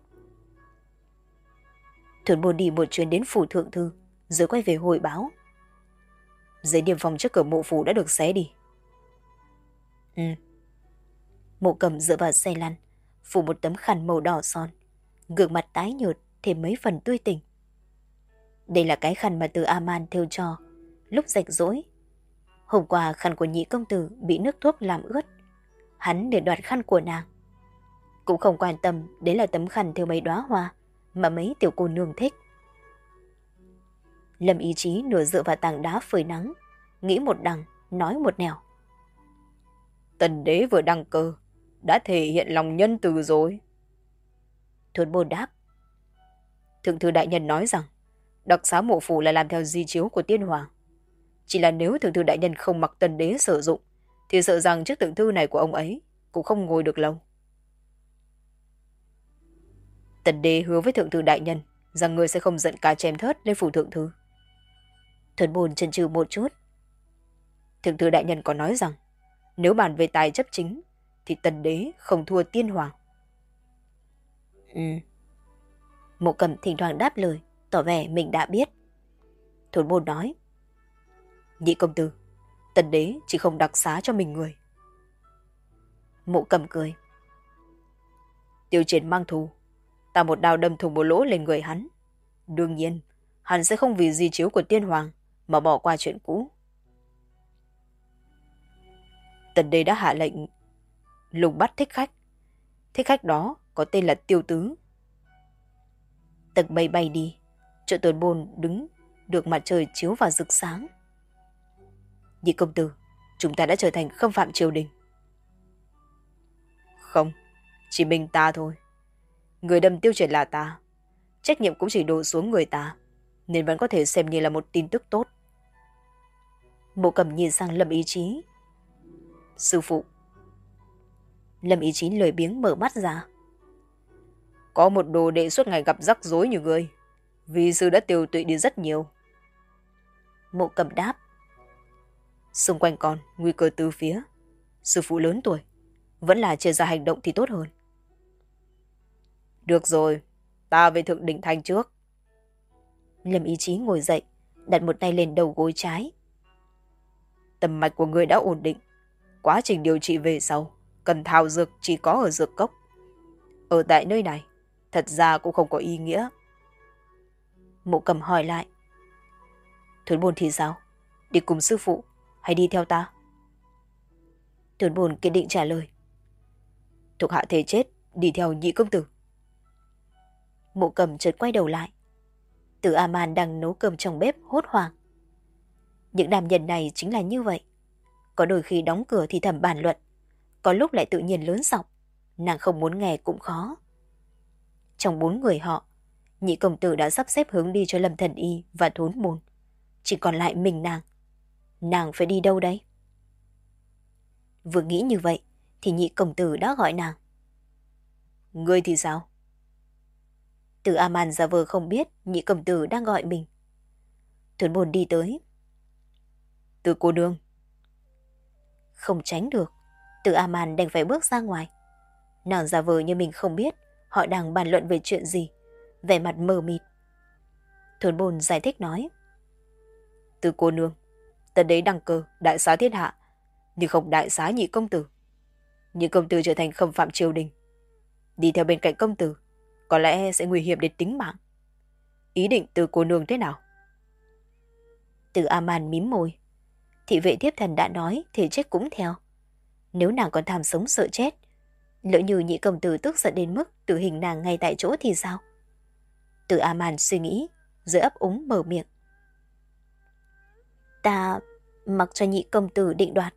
Thuần Bồn đi một chuyến đến phủ thượng thư, rồi quay về hội báo. Giấy niêm phong trước cửa mộ phủ đã được xé đi. Ừ. Mộ Cầm dựa vào xe lăn, phủ một tấm khăn màu đỏ son, gương mặt tái nhợt thêm mấy phần tươi tỉnh. Đây là cái khăn mà Từ A-man thêu cho lúc rảnh rỗi. Hôm qua khăn của nhị công tử bị nước thuốc làm ướt, hắn để đoạt khăn của nàng. Cũng không quan tâm đấy là tấm khăn thêu mấy đóa hoa mà mấy tiểu cô nương thích. Lâm Ý Chí nửa dựa vào tảng đá phơi nắng, nghĩ một đằng, nói một nẻo. Tần đế vừa đăng cơ, đã thể hiện lòng nhân từ rồi. Thuần Bồn đáp. Thượng thư đại nhân nói rằng, đặc xá mộ phủ là làm theo di chiếu của tiên hoàng. Chỉ là nếu thượng thư đại nhân không mặc tần đế sử dụng, thì sợ rằng chiếc tượng thư này của ông ấy cũng không ngồi được lâu. Tần đế hứa với thượng thư đại nhân rằng người sẽ không giận cá chém thớt lên phủ thượng thư. Thuần Bồn chần chừ một chút. Thượng thư đại nhân có nói rằng, nếu bàn về tài chấp chính, thì tần đế không thua tiên hoàng. Ừ. Mộ Cầm thỉnh thoảng đáp lời, tỏ vẻ mình đã biết. Thuần Bồn nói. Nhị công tử, tần đế chỉ không đặc xá cho mình người. Mộ Cầm cười. Tiêu Triển mang thù, ta một đao đâm thủng một lỗ lên người hắn. Đương nhiên, hắn sẽ không vì di chiếu của tiên hoàng mà bỏ qua chuyện cũ. Tần đế đã hạ lệnh lùng bắt thích khách. Thích khách đó có tên là Tiêu Tứ. Tầng mây bay đi, chỗ Tuần Bồn đứng được mặt trời chiếu vào rực sáng. Nhị công tử, chúng ta đã trở thành khâm phạm triều đình. Không, chỉ mình ta thôi. Người đâm Tiêu Triển là ta. Trách nhiệm cũng chỉ đổ xuống người ta, nên vẫn có thể xem như là một tin tức tốt. Mộ Cầm nhìn sang Lâm Ý Chí. Sư phụ. Lâm Ý Chí lười biếng mở mắt ra. Có một đồ đệ suốt ngày gặp rắc rối như ngươi, vì sư đã tiêu tụy đi rất nhiều. Mộ Cầm đáp. Xung quanh con nguy cơ từ phía. Sư phụ lớn tuổi, vẫn là chia ra hành động thì tốt hơn. Được rồi, ta về thượng đỉnh thành trước. Lâm Ý Chí ngồi dậy, đặt một tay lên đầu gối trái. Tầm mạch của người đã ổn định. Quá trình điều trị về sau, cần thảo dược chỉ có ở dược cốc. Ở tại nơi này, thật ra cũng không có ý nghĩa. Mộ Cầm hỏi lại. Thuần Bồn thì sao? Đi cùng sư phụ hay đi theo ta? Thuần Bồn kiên định trả lời. Thuộc hạ thể chết, đi theo nhị công tử. Mộ Cầm chợt quay đầu lại. Từ A-man đang nấu cơm trong bếp hốt hoảng. Những nam nhân này chính là như vậy. Có đôi khi đóng cửa thì thầm bàn luận, có lúc lại tự nhiên lớn giọng, nàng không muốn nghe cũng khó. Trong bốn người họ, nhị công tử đã sắp xếp hướng đi cho Lâm Thần Y và Thốn Bồn. Chỉ còn lại mình nàng. Nàng phải đi đâu đấy? Vừa nghĩ như vậy, thì nhị công tử đã gọi nàng. Ngươi thì sao? Từ A-man giả vờ không biết nhị công tử đang gọi mình. Thốn Bồn đi tới. Từ cô nương. Không tránh được, Từ A-man đành phải bước ra ngoài. Nàng giả vờ như mình không biết họ đang bàn luận về chuyện gì, vẻ mặt mờ mịt. Thốn Bồn giải thích nói. Từ cô nương, tần đế đăng cơ đại xá thiên hạ, nhưng không đại xá nhị công tử. Nhị công tử trở thành khâm phạm triều đình, đi theo bên cạnh công tử có lẽ sẽ nguy hiểm đến tính mạng. Ý định từ cô nương thế nào? Từ A-man mím môi. Thị vệ thiếp thần đã nói thể chết cũng theo. Nếu nàng còn tham sống sợ chết Lỡ như nhị công tử tức giận đến mức tử hình nàng ngay tại chỗ thì sao? Từ A Man suy nghĩ, rồi ấp úng mở miệng. Ta mặc cho nhị công tử định đoạt.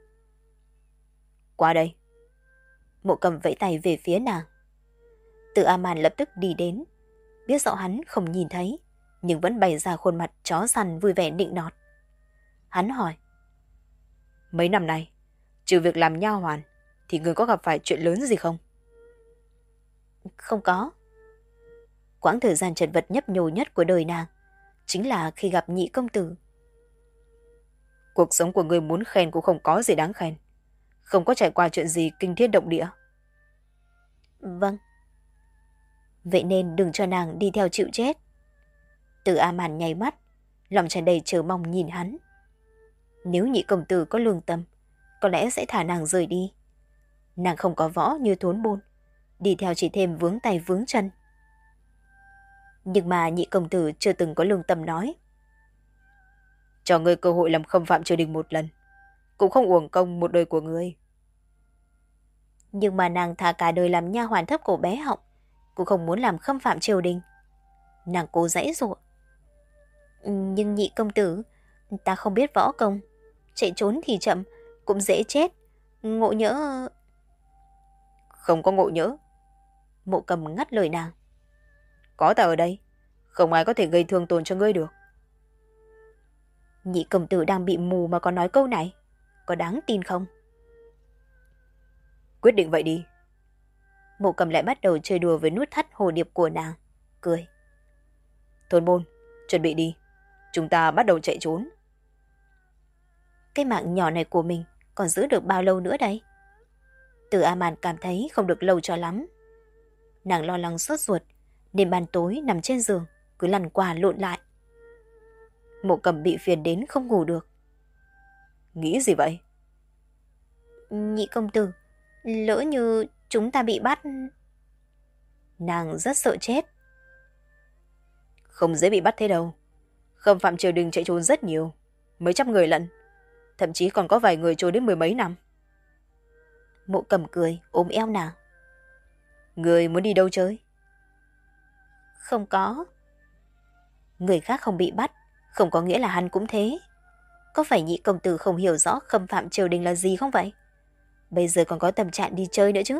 Qua đây. Mộ Cầm vẫy tay về phía nàng. Từ A Man lập tức đi đến, biết rõ hắn không nhìn thấy, nhưng vẫn bày ra khuôn mặt chó săn vui vẻ nịnh nọt. Hắn hỏi. Mấy năm nay, trừ việc làm nha hoàn, thì người có gặp phải chuyện lớn gì không? Không có. Quãng thời gian chật vật nhấp nhô nhất của đời nàng chính là khi gặp nhị công tử. Cuộc sống của người muốn khen cũng không có gì đáng khen. Không có trải qua chuyện gì kinh thiên động địa. Vâng. Vậy nên đừng cho nàng đi theo chịu chết. Từ A Man nháy mắt, lòng tràn đầy chờ mong nhìn hắn. Nếu nhị công tử có lương tâm, có lẽ sẽ thả nàng rời đi. Nàng không có võ như Thốn Bôn, đi theo chỉ thêm vướng tay vướng chân. Nhưng mà nhị công tử chưa từng có lương tâm nói. Cho ngươi cơ hội làm Khâm Phạm Triều Đình một lần, cũng không uổng công một đời của ngươi. Nhưng mà nàng thà cả đời làm nha hoàn thấp cổ bé họng, cũng không muốn làm Khâm Phạm Triều Đình. Nàng cố giãy giụa. Nhưng nhị công tử, ta không biết võ công, chạy trốn thì chậm, cũng dễ chết. Ngộ nhỡ... Không có ngộ nhỡ. Mộ Cầm ngắt lời nàng. Có ta ở đây, không ai có thể gây thương tổn cho ngươi được. Nhị công tử đang bị mù mà còn nói câu này, có đáng tin không? Quyết định vậy đi. Mộ Cầm lại bắt đầu chơi đùa với nút thắt hồ điệp của nàng, cười. Thốn Bôn, chuẩn bị đi, chúng ta bắt đầu chạy trốn. Cái mạng nhỏ này của mình còn giữ được bao lâu nữa đây? Từ A Man cảm thấy không được lâu cho lắm. Nàng lo lắng sốt ruột, nên ban tối nằm trên giường, cứ lăn qua lộn lại. Mộ Cầm bị phiền đến không ngủ được. Nghĩ gì vậy? Nhị công tử, lỡ như chúng ta bị bắt... Nàng rất sợ chết. Không dễ bị bắt thế đâu. Khâm Phạm Triều Đình chạy trốn rất nhiều, mấy trăm người lận, thậm chí còn có vài người trốn đến mười mấy năm. Mộ Cầm cười, ôm eo nàng. Người muốn đi đâu chơi? Không có. Người khác không bị bắt, không có nghĩa là hắn cũng thế. Có phải nhị công tử không hiểu rõ Khâm Phạm Triều Đình là gì không vậy? Bây giờ còn có tâm trạng đi chơi nữa chứ.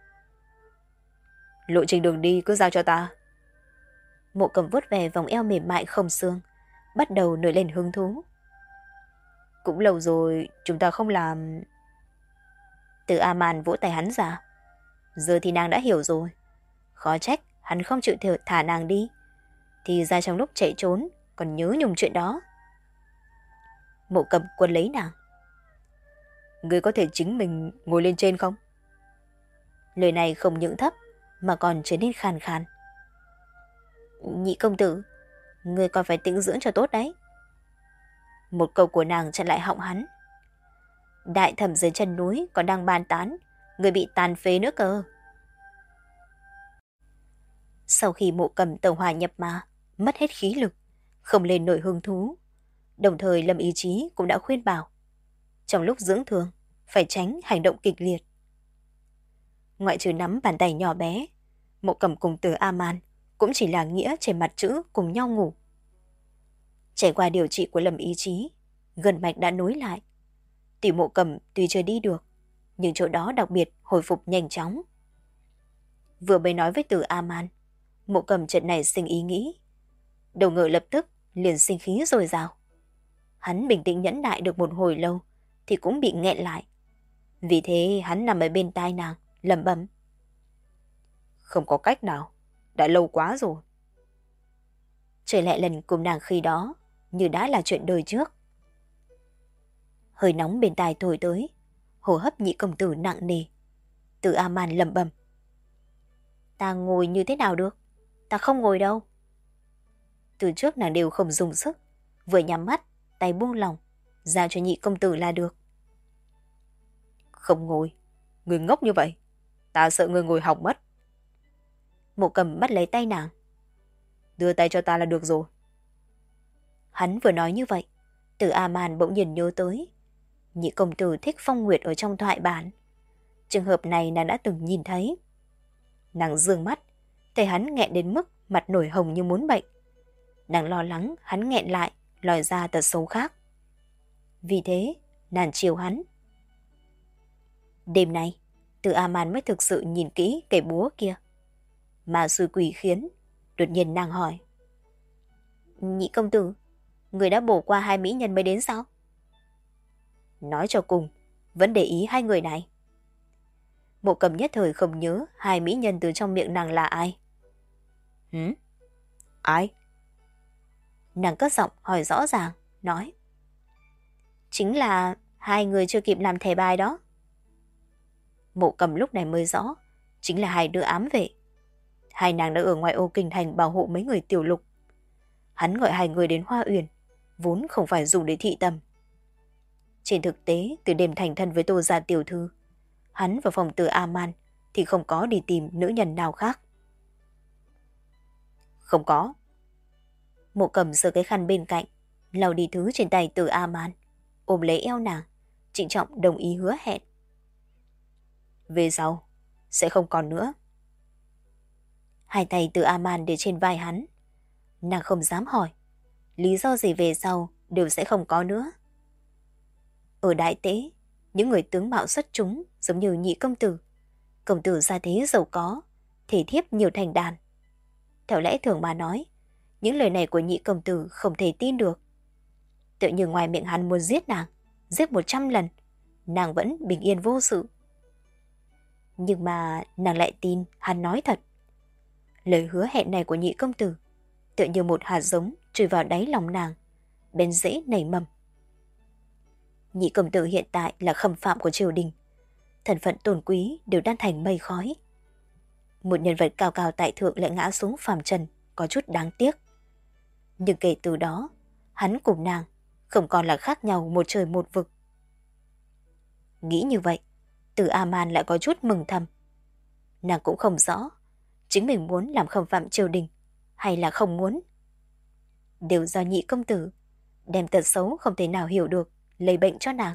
Lộ trình đường đi cứ giao cho ta. Mộ Cầm vuốt về vòng eo mềm mại không xương, bắt đầu nổi lên hứng thú. Cũng lâu rồi chúng ta không làm... Từ A Man vỗ tay hắn ra. Giờ thì nàng đã hiểu rồi. Khó trách hắn không chịu thử thả nàng đi. Thì ra trong lúc chạy trốn còn nhớ nhung chuyện đó. Mộ Cầm quấn lấy nàng. Ngươi có thể chính mình ngồi lên trên không? Lời này không những thấp mà còn trở nên khàn khàn. Nhị công tử, ngươi còn phải tĩnh dưỡng cho tốt đấy. Một câu của nàng chặn lại họng hắn. Đại thẩm dưới chân núi còn đang bàn tán, người bị tàn phế nữa cơ. Sau khi Mộ Cầm tẩu hỏa nhập ma, mất hết khí lực, không lên nổi hứng thú, đồng thời Lâm Ý Chí cũng đã khuyên bảo, trong lúc dưỡng thương phải tránh hành động kịch liệt. Ngoại trừ nắm bàn tay nhỏ bé, Mộ Cầm cùng Từ A Man cũng chỉ là nghĩa trên mặt chữ cùng nhau ngủ. Trải qua điều trị của Lâm Ý Chí, gân mạch đã nối lại. Tỷ Mộ Cầm tuy chưa đi được, nhưng chỗ đó đặc biệt hồi phục nhanh chóng. Vừa mới nói với Từ A Man, Mộ Cầm chợt này sinh ý nghĩ. Đầu ngờ lập tức liền sinh khí dồi dào. Hắn bình tĩnh nhẫn nại được một hồi lâu thì cũng bị nghẹn lại. Vì thế hắn nằm ở bên tai nàng, lẩm bẩm. Không có cách nào, đã lâu quá rồi. Trở lại lần cùng nàng khi đó như đã là chuyện đời trước. Hơi nóng bên tai thổi tới, hô hấp nhị công tử nặng nề. Từ A Man lẩm bẩm. Ta ngồi như thế nào được? Ta không ngồi đâu. Từ trước nàng đều không dùng sức, vừa nhắm mắt, tay buông lỏng, giao cho nhị công tử là được. Không ngồi, người ngốc như vậy, ta sợ người ngồi hỏng mất. Mộ Cầm bắt lấy tay nàng. Đưa tay cho ta là được rồi. Hắn vừa nói như vậy, Từ A Man bỗng nhiên nhớ tới nhị công tử thích Phong Nguyệt ở trong thoại bản. Trường hợp này nàng đã từng nhìn thấy. Nàng dương mắt, thấy hắn nghẹn đến mức mặt nổi hồng như muốn bệnh. Nàng lo lắng hắn nghẹn lại, lòi ra tật xấu khác. Vì thế, nàng chiều hắn. Đêm nay, Từ A-man mới thực sự nhìn kỹ cây búa kia. Mà xui quỷ khiến, đột nhiên nàng hỏi. Nhị công tử, người đã bổ qua hai mỹ nhân mới đến sao? Nói cho cùng, vẫn để ý hai người này. Mộ Cầm nhất thời không nhớ hai mỹ nhân từ trong miệng nàng là ai. Hử? Ai? Nàng cất giọng hỏi rõ ràng, nói. Chính là hai người chưa kịp làm thẻ bài đó. Mộ Cầm lúc này mới rõ, chính là hai đứa ám vệ. Hai nàng đã ở ngoài ô kinh thành bảo hộ mấy người tiểu lục. Hắn gọi hai người đến Hoa Uyển, vốn không phải dùng để thị tầm. Trên thực tế, từ đêm thành thân với Tô gia tiểu thư, hắn vào phòng Từ A-man thì không có đi tìm nữ nhân nào khác. Không có. Mộ Cầm giơ cái khăn bên cạnh, lau đi thứ trên tay Từ A-man, ôm lấy eo nàng, trịnh trọng đồng ý hứa hẹn. Về sau, sẽ không còn nữa. Hai tay Từ A-man để trên vai hắn. Nàng không dám hỏi, lý do gì về sau đều sẽ không có nữa. Ở đại tế, những người tướng mạo xuất chúng giống như nhị công tử, công tử gia thế giàu có, thể thiếp nhiều thành đàn. Theo lẽ thường mà nói, những lời này của nhị công tử không thể tin được. Tự như ngoài miệng hắn muốn giết nàng, giết một trăm lần, nàng vẫn bình yên vô sự. Nhưng mà nàng lại tin hắn nói thật. Lời hứa hẹn này của nhị công tử tựa như một hạt giống chui vào đáy lòng nàng, bén rễ nảy mầm. Nhị công tử hiện tại là khâm phạm của triều đình, thân phận tôn quý đều đan thành mây khói. Một nhân vật cao cao tại thượng lại ngã xuống phàm trần, có chút đáng tiếc. Nhưng kể từ đó, hắn cùng nàng không còn là khác nhau một trời một vực. Nghĩ như vậy, Từ A-man lại có chút mừng thầm. Nàng cũng không rõ chính mình muốn làm khâm phạm triều đình hay là không muốn. Đều do nhị công tử đem tật xấu không thể nào hiểu được lây bệnh cho nàng.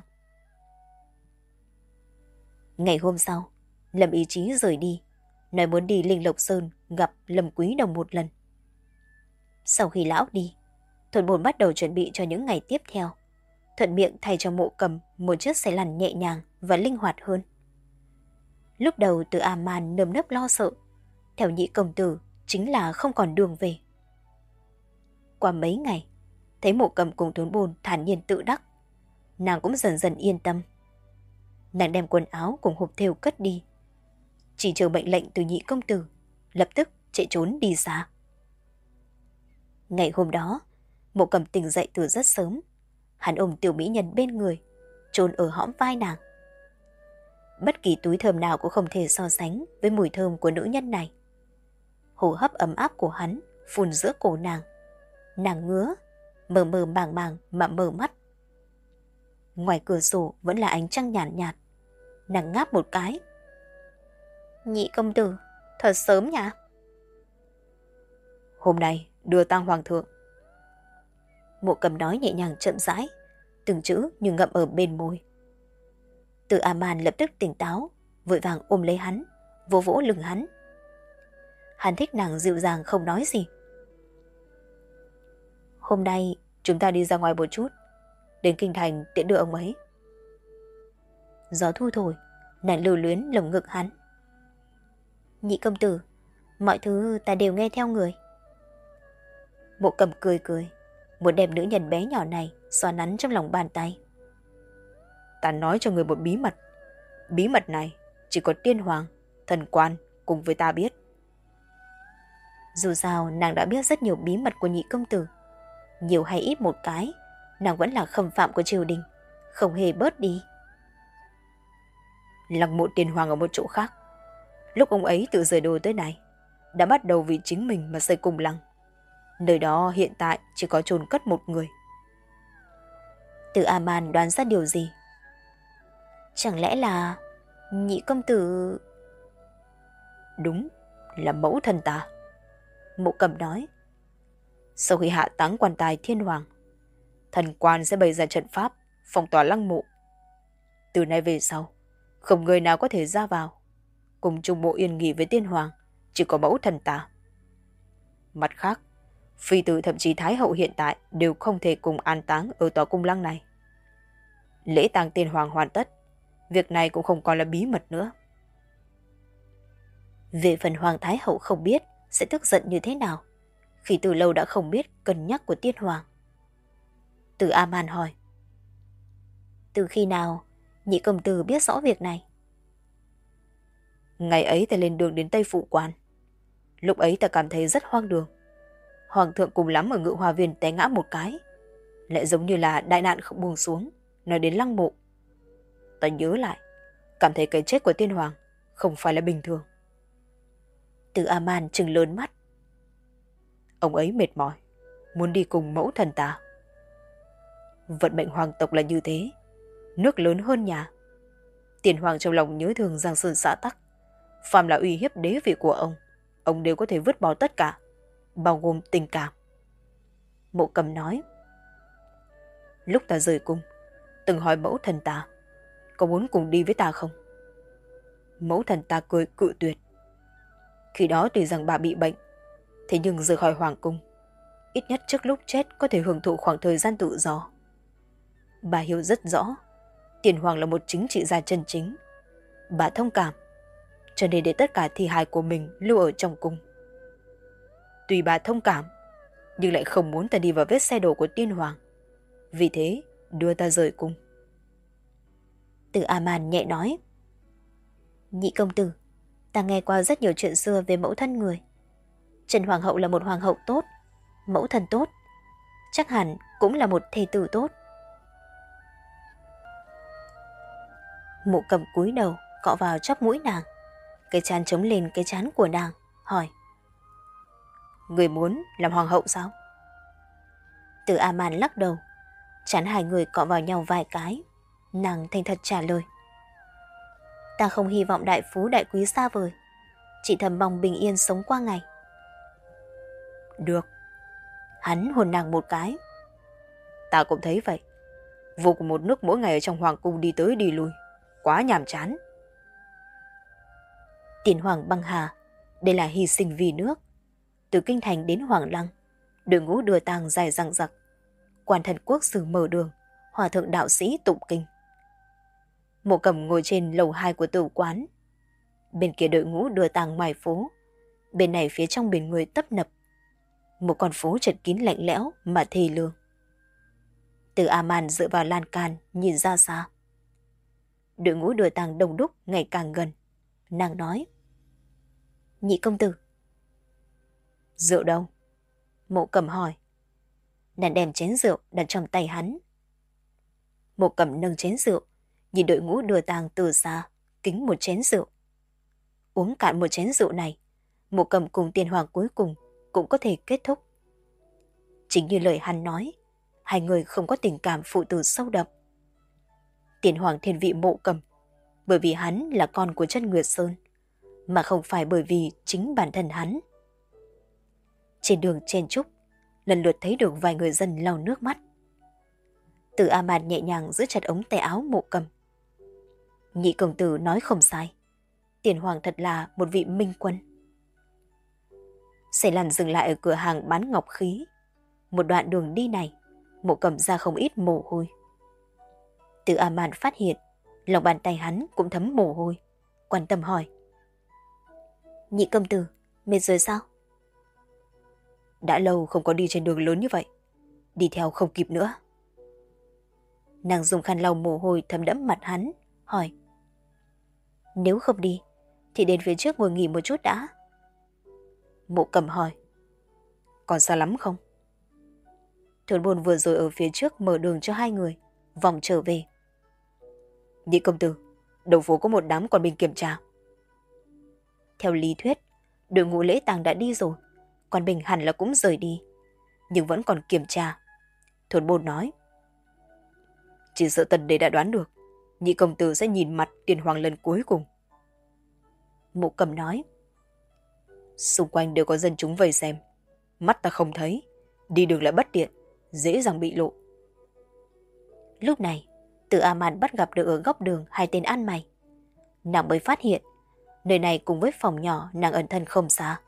Ngày hôm sau, Lâm Ý Chí rời đi, nói muốn đi Linh Lộc Sơn gặp Lâm Quý Đồng một lần. Sau khi lão đi, Thuận Bồn bắt đầu chuẩn bị cho những ngày tiếp theo, thuận miệng thay cho Mộ Cầm một chiếc xe lăn nhẹ nhàng và linh hoạt hơn. Lúc đầu Từ A-man nơm nớp lo sợ, theo nhị công tử chính là không còn đường về. Qua mấy ngày, thấy Mộ Cầm cùng Thuận Bồn thản nhiên tự đắc, nàng cũng dần dần yên tâm. Nàng đem quần áo cùng hộp thêu cất đi, chỉ chờ mệnh lệnh từ nhị công tử, lập tức chạy trốn đi xa. Ngày hôm đó, Mộ Cầm tỉnh dậy từ rất sớm, hắn ôm tiểu mỹ nhân bên người, trốn ở hõm vai nàng. Bất kỳ túi thơm nào cũng không thể so sánh với mùi thơm của nữ nhân này. Hô hấp ấm áp của hắn phun giữa cổ nàng. Nàng ngứa, mờ mờ màng màng mà mở mắt. Ngoài cửa sổ vẫn là ánh trăng nhàn nhạt, nhạt. Nàng ngáp một cái. Nhị công tử, thật sớm nhỉ? Hôm nay đưa tang hoàng thượng. Mộ Cầm nói nhẹ nhàng chậm rãi, từng chữ như ngậm ở bên môi. Từ A-man lập tức tỉnh táo, vội vàng ôm lấy hắn, vỗ vỗ lưng hắn. Hắn thích nàng dịu dàng không nói gì. Hôm nay chúng ta đi ra ngoài một chút, đến kinh thành tiện đưa ông ấy. Gió thu thổi, nàng lưu luyến lồng ngực hắn. Nhị công tử, mọi thứ ta đều nghe theo người. Mộ Cầm cười cười, một đẹp nữ nhân bé nhỏ này xoa nắn trong lòng bàn tay. Ta nói cho người một bí mật. Bí mật này chỉ có tiên hoàng, thần quan cùng với ta biết. Dù sao nàng đã biết rất nhiều bí mật của nhị công tử. Nhiều hay ít một cái, nàng vẫn là khâm phạm của triều đình, không hề bớt đi. Lăng mộ tiên hoàng ở một chỗ khác. Lúc ông ấy tự rời đô tới này, đã bắt đầu vì chính mình mà xây cung lăng. Nơi đó hiện tại chỉ có chôn cất một người. Từ A-man đoán ra điều gì? Chẳng lẽ là nhị công tử? Đúng, là mẫu thân ta. Mộ Cầm nói. Sau khi hạ táng quan tài thiên hoàng, thần quan sẽ bày ra trận pháp phong tỏa lăng mộ. Từ nay về sau, không người nào có thể ra vào. Cùng chung mộ yên nghỉ với tiên hoàng, chỉ có mẫu thần ta. Mặt khác, phi tử thậm chí thái hậu hiện tại đều không thể cùng an táng ở tòa cung lăng này. Lễ tang tiên hoàng hoàn tất, việc này cũng không còn là bí mật nữa. Về phần hoàng thái hậu không biết sẽ tức giận như thế nào, khi từ lâu đã không biết cân nhắc của tiên hoàng. Từ A-man hỏi. Từ khi nào nhị công tử biết rõ việc này? Ngày ấy ta lên đường đến Tây Phụ Quan. Lúc ấy ta cảm thấy rất hoang đường. Hoàng thượng cùng lắm ở Ngự Hoa Viên té ngã một cái, lại giống như là đại nạn không buông xuống, nói đến lăng mộ. Ta nhớ lại, cảm thấy cái chết của tiên hoàng không phải là bình thường. Từ A-man trừng lớn mắt. Ông ấy mệt mỏi, muốn đi cùng mẫu thần ta. Vận mệnh hoàng tộc là như thế, nước lớn hơn nhà. Tiền hoàng trong lòng nhớ thương Giang Sơn xã tắc, phàm là uy hiếp đế vị của ông, ông đều có thể vứt bỏ tất cả, bao gồm tình cảm. Mộ Cầm nói. Lúc ta rời cung, từng hỏi mẫu thần ta, có muốn cùng đi với ta không? Mẫu thần ta cười cự tuyệt. Khi đó tuy rằng bà bị bệnh, thế nhưng rời khỏi hoàng cung, ít nhất trước lúc chết có thể hưởng thụ khoảng thời gian tự do. Bà hiểu rất rõ, tiền hoàng là một chính trị gia chân chính. Bà thông cảm, cho nên để tất cả thi hài của mình lưu ở trong cung. Tuy bà thông cảm, nhưng lại không muốn ta đi vào vết xe đổ của tiên hoàng. Vì thế, đưa ta rời cung. Từ A-man nhẹ nói. Nhị công tử, ta nghe qua rất nhiều chuyện xưa về mẫu thân người. Trần Hoàng hậu là một hoàng hậu tốt, mẫu thân tốt, chắc hẳn cũng là một thê tử tốt. Mộ Cầm cúi đầu cọ vào chóp mũi nàng, cái trán chống lên cái trán của nàng, hỏi. Người muốn làm hoàng hậu sao? Từ A-man lắc đầu, chán hai người cọ vào nhau vài cái, nàng thành thật trả lời. Ta không hy vọng đại phú đại quý xa vời, chỉ thầm mong bình yên sống qua ngày. Được. Hắn hôn nàng một cái. Ta cũng thấy vậy. Vô cùng một nước mỗi ngày ở trong hoàng cung đi tới đi lui, quá nhàm chán. Tiền hoàng băng hà, đây là hy sinh vì nước. Từ kinh thành đến Hoàng Lăng, đội ngũ đưa tang dài dằng dặc. Quan thần quốc sử mở đường, hòa thượng đạo sĩ tụng kinh. Mộ Cầm ngồi trên lầu hai của tử quán. Bên kia đội ngũ đưa tang ngoài phố, bên này phía trong biển người tấp nập. Một con phố chật kín lạnh lẽo mà thê lương. Từ A-man dựa vào lan can nhìn ra xa. Đội ngũ đưa tang đông đúc ngày càng gần. Nàng nói. Nhị công tử. Rượu đâu? Mộ Cầm hỏi. Nàng đem chén rượu đặt trong tay hắn. Mộ Cầm nâng chén rượu, nhìn đội ngũ đưa tang từ xa, kính một chén rượu. Uống cạn một chén rượu này, Mộ Cầm cùng tiên hoàng cuối cùng cũng có thể kết thúc. Chính như lời hắn nói, hai người không có tình cảm phụ tử sâu đậm. Tiên hoàng thiên vị Mộ Cầm, bởi vì hắn là con của Chân Nguyệt Sơn, mà không phải bởi vì chính bản thân hắn. Trên đường chen chúc, lần lượt thấy được vài người dân lau nước mắt. Từ A-man nhẹ nhàng giữ chặt ống tay áo Mộ Cầm. Nhị công tử nói không sai, tiền hoàng thật là một vị minh quân. Xe lăn dừng lại ở cửa hàng bán ngọc khí. Một đoạn đường đi này, Mộ Cầm ra không ít mồ hôi. Từ A-man phát hiện, lòng bàn tay hắn cũng thấm mồ hôi, quan tâm hỏi. Nhị công tử, mệt rồi sao? Đã lâu không có đi trên đường lớn như vậy, đi theo không kịp nữa. Nàng dùng khăn lau mồ hôi thấm đẫm mặt hắn, hỏi. Nếu không đi, thì đến phía trước ngồi nghỉ một chút đã. Mộ Cầm hỏi. Còn xa lắm không? Thôn buôn vừa rồi ở phía trước mở đường cho hai người, vòng trở về. Nhị công tử, đầu phố có một đám quan binh kiểm tra. Theo lý thuyết, đội ngũ lễ tang đã đi rồi, quan binh hẳn là cũng rời đi, nhưng vẫn còn kiểm tra. Thôn buôn nói. Chỉ sợ tần đế đã đoán được, nhị công tử sẽ nhìn mặt tiền hoàng lần cuối cùng. Mộ Cầm nói. Xung quanh đều có dân chúng vây xem, mắt ta không thấy, đi đường lại bất tiện, dễ dàng bị lộ. Lúc này, Từ A-man bắt gặp được ở góc đường hai tên ăn mày. nàng mới phát hiện nơi này cùng với phòng nhỏ nàng ẩn thân không xa.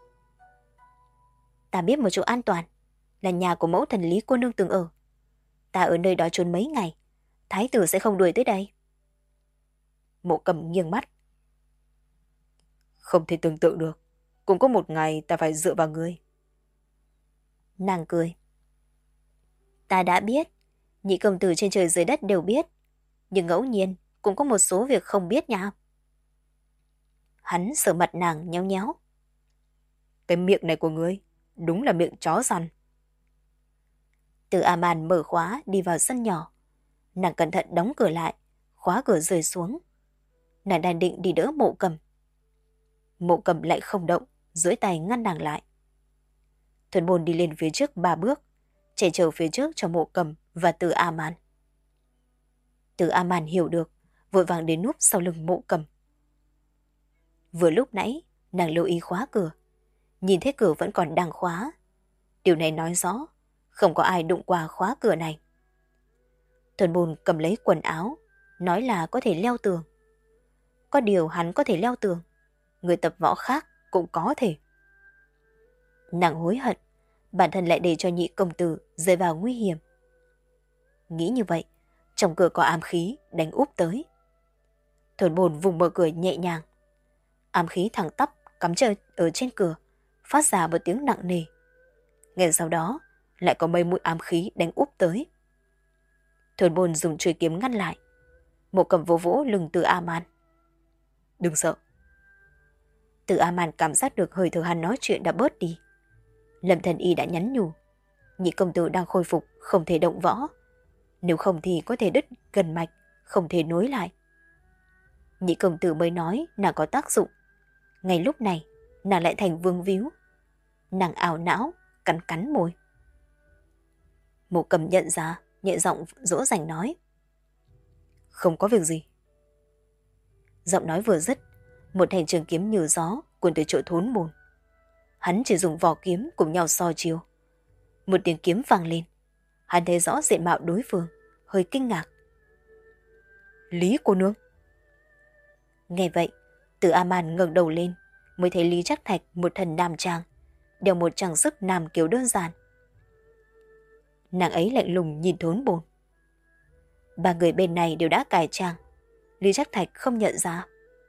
Ta biết một chỗ an toàn, là nhà của mẫu thần Lý cô nương từng ở. Ta ở nơi đó trốn mấy ngày, thái tử sẽ không đuổi tới đây. Mộ Cầm nghiêng mắt. Không thể tưởng tượng được, cũng có một ngày ta phải dựa vào ngươi. Nàng cười. Ta đã biết, nhị công tử trên trời dưới đất đều biết, nhưng ngẫu nhiên cũng có một số việc không biết nha. Hắn sờ mặt nàng nhéo nhéo. Cái miệng này của ngươi đúng là miệng chó săn. Từ A-man mở khóa đi vào sân nhỏ. Nàng cẩn thận đóng cửa lại, khóa cửa rơi xuống. Nàng đang định đi đỡ Mộ Cầm. Mộ Cầm lại không động, duỗi tay ngăn nàng lại. Thuần Bồn đi lên phía trước ba bước, chạy trầu phía trước cho Mộ Cầm và Từ A-man. Từ A-man hiểu được, vội vàng đến núp sau lưng Mộ Cầm. Vừa lúc nãy, nàng lưu ý khóa cửa, nhìn thấy cửa vẫn còn đang khóa. Điều này nói rõ, không có ai đụng qua khóa cửa này. Thuần Bồn cầm lấy quần áo, nói là có thể leo tường. Có điều hắn có thể leo tường, người tập võ khác cũng có thể. Nàng hối hận, bản thân lại để cho nhị công tử rơi vào nguy hiểm. Nghĩ như vậy, trong cửa có ám khí đánh úp tới. Thuần Bồn vùng mở cửa nhẹ nhàng. Ám khí thẳng tắp cắm chơi ở trên cửa, phát ra một tiếng nặng nề. Ngay sau đó, lại có mấy mũi ám khí đánh úp tới. Thuần Bồn dùng chuôi kiếm ngăn lại. Mộ Cầm vỗ vỗ lưng Từ A-man. Đừng sợ. Từ A-man cảm giác được hơi thở hắn nói chuyện đã bớt đi. Lâm Thần Y đã nhắn nhủ, nhị công tử đang khôi phục, không thể động võ. Nếu không thì có thể đứt gần mạch, không thể nối lại. Nhị công tử mới nói nàng có tác dụng. Ngay lúc này, nàng lại thành vương víu. Nàng ảo não, cắn cắn môi. Mộ Cầm nhận ra, nhẹ giọng dỗ dành nói. Không có việc gì. Giọng nói vừa dứt, một thanh trường kiếm như gió cuốn tới chỗ Thốn Bồn. Hắn chỉ dùng vỏ kiếm cùng nhau so chiêu. Một tiếng kiếm vang lên. Hắn thấy rõ diện mạo đối phương, hơi kinh ngạc. Lý cô nương. Nghe vậy, Từ A-man ngẩng đầu lên, mới thấy Lý Trác Thạch một thân nam trang, đeo một trang sức nam kiều đơn giản. Nàng ấy lạnh lùng nhìn Thốn Bồn. Ba người bên này đều đã cải trang, Lý Trác Thạch không nhận ra.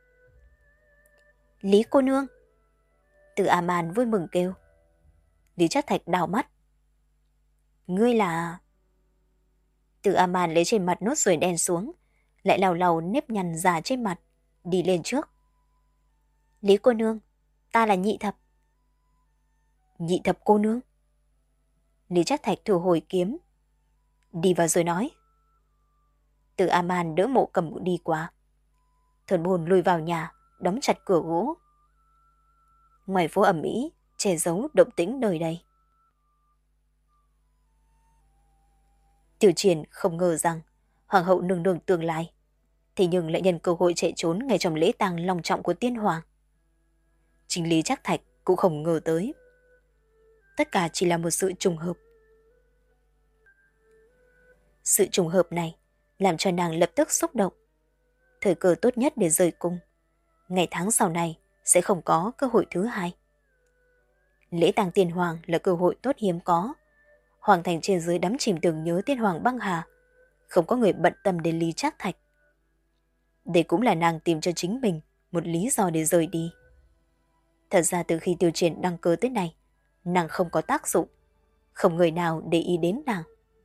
Lý cô nương. Từ A-man vui mừng kêu. Lý Trác Thạch đảo mắt. Ngươi là... Từ A-man lấy trên mặt nốt ruồi đen xuống, lại lào lào nếp nhăn già trên mặt, đi lên trước. Lý cô nương, ta là Nhị Thập. Nhị Thập cô nương. Lý Trác Thạch thu hồi kiếm, đi vào rồi nói. Từ A-man đỡ Mộ Cầm đi qua. Thuần Bồn lùi vào nhà, đóng chặt cửa gỗ. Ngoài phố ầm ĩ, che giấu động tĩnh nơi đây. Tiểu Triển không ngờ rằng hoàng hậu nương nương tương lai, thế nhưng lại nhân cơ hội chạy trốn ngay trong lễ tang long trọng của tiên hoàng. Chính Lý Trác Thạch cũng không ngờ tới. Tất cả chỉ là một sự trùng hợp. Sự trùng hợp này làm cho nàng lập tức xúc động. Thời cơ tốt nhất để rời cung. Ngày tháng sau này sẽ không có cơ hội thứ hai. Lễ tang tiên hoàng là cơ hội tốt hiếm có. Hoàng thành trên dưới đắm chìm tưởng nhớ tiên hoàng băng hà. Không có người bận tâm đến Lý Trác Thạch. Đây cũng là nàng tìm cho chính mình một lý do để rời đi. Thật ra từ khi Tiêu Triển đăng cơ tới nay, nàng không có tác dụng. Không người nào để ý đến nàng.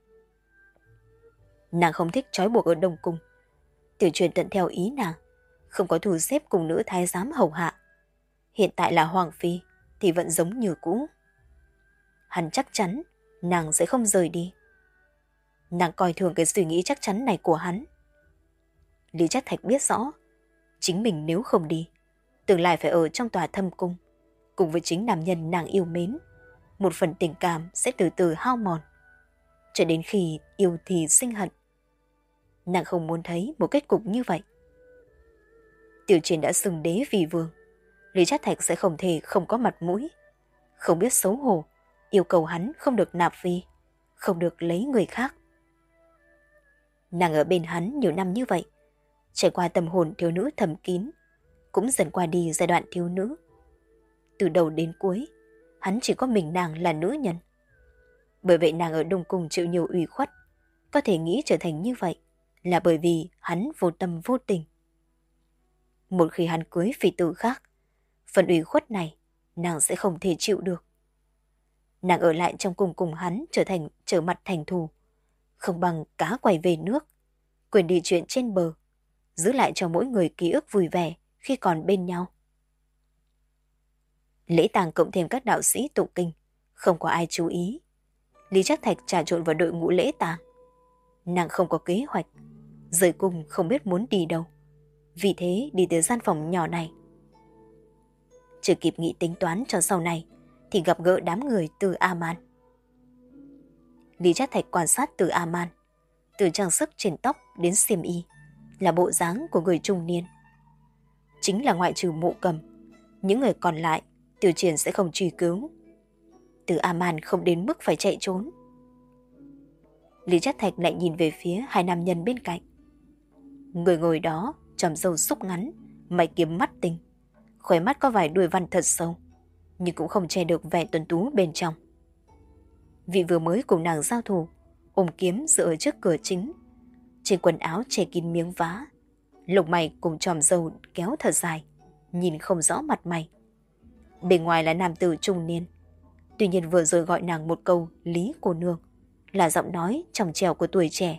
Nàng không thích trói buộc ở Đông Cung. Tiểu Truyền tận theo ý nàng, không có thu xếp cùng nữ thái giám hầu hạ. Hiện tại là hoàng phi thì vẫn giống như cũ. Hắn chắc chắn nàng sẽ không rời đi. Nàng coi thường cái suy nghĩ chắc chắn này của hắn. Lý Trác Thạch biết rõ, chính mình nếu không đi, tương lai phải ở trong tòa thâm cung, cùng với chính nam nhân nàng yêu mến. Một phần tình cảm sẽ từ từ hao mòn, cho đến khi yêu thì sinh hận. Nàng không muốn thấy một kết cục như vậy. Tiểu Triển đã xưng đế vì vương, Lý Trác Thạch sẽ không thể không có mặt mũi, không biết xấu hổ, yêu cầu hắn không được nạp phi, không được lấy người khác. Nàng ở bên hắn nhiều năm như vậy, trải qua tâm hồn thiếu nữ thầm kín, cũng dần qua đi giai đoạn thiếu nữ. Từ đầu đến cuối, hắn chỉ có mình nàng là nữ nhân. Bởi vậy nàng ở Đông Cung chịu nhiều ủy khuất, có thể nghĩ trở thành như vậy là bởi vì hắn vô tâm vô tình. Một khi hắn cưới phi tử khác, phần ủy khuất này nàng sẽ không thể chịu được. Nàng ở lại trong cung cùng hắn trở thành trở mặt thành thù, không bằng cá quay về nước, quên đi chuyện trên bờ, giữ lại cho mỗi người ký ức vui vẻ khi còn bên nhau. Lễ tang cộng thêm các đạo sĩ tụng kinh, không có ai chú ý. Lý Trác Thạch trà trộn vào đội ngũ lễ tang. Nàng không có kế hoạch, rời cung không biết muốn đi đâu, vì thế đi tới gian phòng nhỏ này. Chưa kịp nghĩ tính toán cho sau này thì gặp gỡ đám người từ A-man. Lý Trác Thạch quan sát từ A-man, từ trang sức trên tóc đến xiêm y là bộ dáng của người trung niên. Chính là ngoại trừ Mộ Cầm, những người còn lại Tiểu Triển sẽ không truy cứu. Từ A-man không đến mức phải chạy trốn. Lý Trác Thạch lại nhìn về phía hai nam nhân bên cạnh. Người ngồi đó tròm râu xúc ngắn, mày kiếm mắt tinh, khóe mắt có vài đuôi văn thật sâu, nhưng cũng không che được vẻ tuấn tú bên trong. Vị vừa mới cùng nàng giao thủ, ôm kiếm dựa ở trước cửa chính, trên quần áo che kín miếng vá, lông mày cùng tròm râu kéo thật dài, nhìn không rõ mặt mày. Bên ngoài là nam tử trung niên, tuy nhiên vừa rồi gọi nàng một câu Lý cô nương là giọng nói trong trẻo của tuổi trẻ.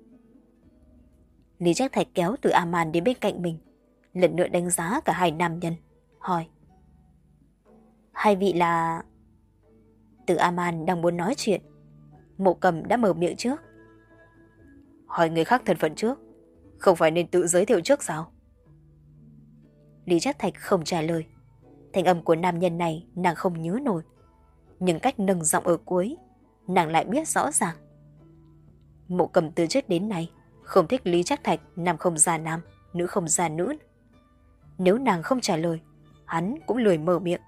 Lý Trác Thạch kéo từ A-man đến bên cạnh mình, lần nữa đánh giá cả hai nam nhân, hỏi: hai vị là... Từ A-man đang muốn nói chuyện, Mộ Cầm đã mở miệng trước. Hỏi người khác thân phận trước, không phải nên tự giới thiệu trước sao? Lý Trác Thạch không trả lời. Thanh âm của nam nhân này nàng không nhớ nổi, nhưng cách nâng giọng ở cuối nàng lại biết rõ ràng. Mộ Cầm từ trước đến nay không thích Lý Trác Thạch nam không già nam, nữ không già nữ. Nếu nàng không trả lời, hắn cũng lười mở miệng.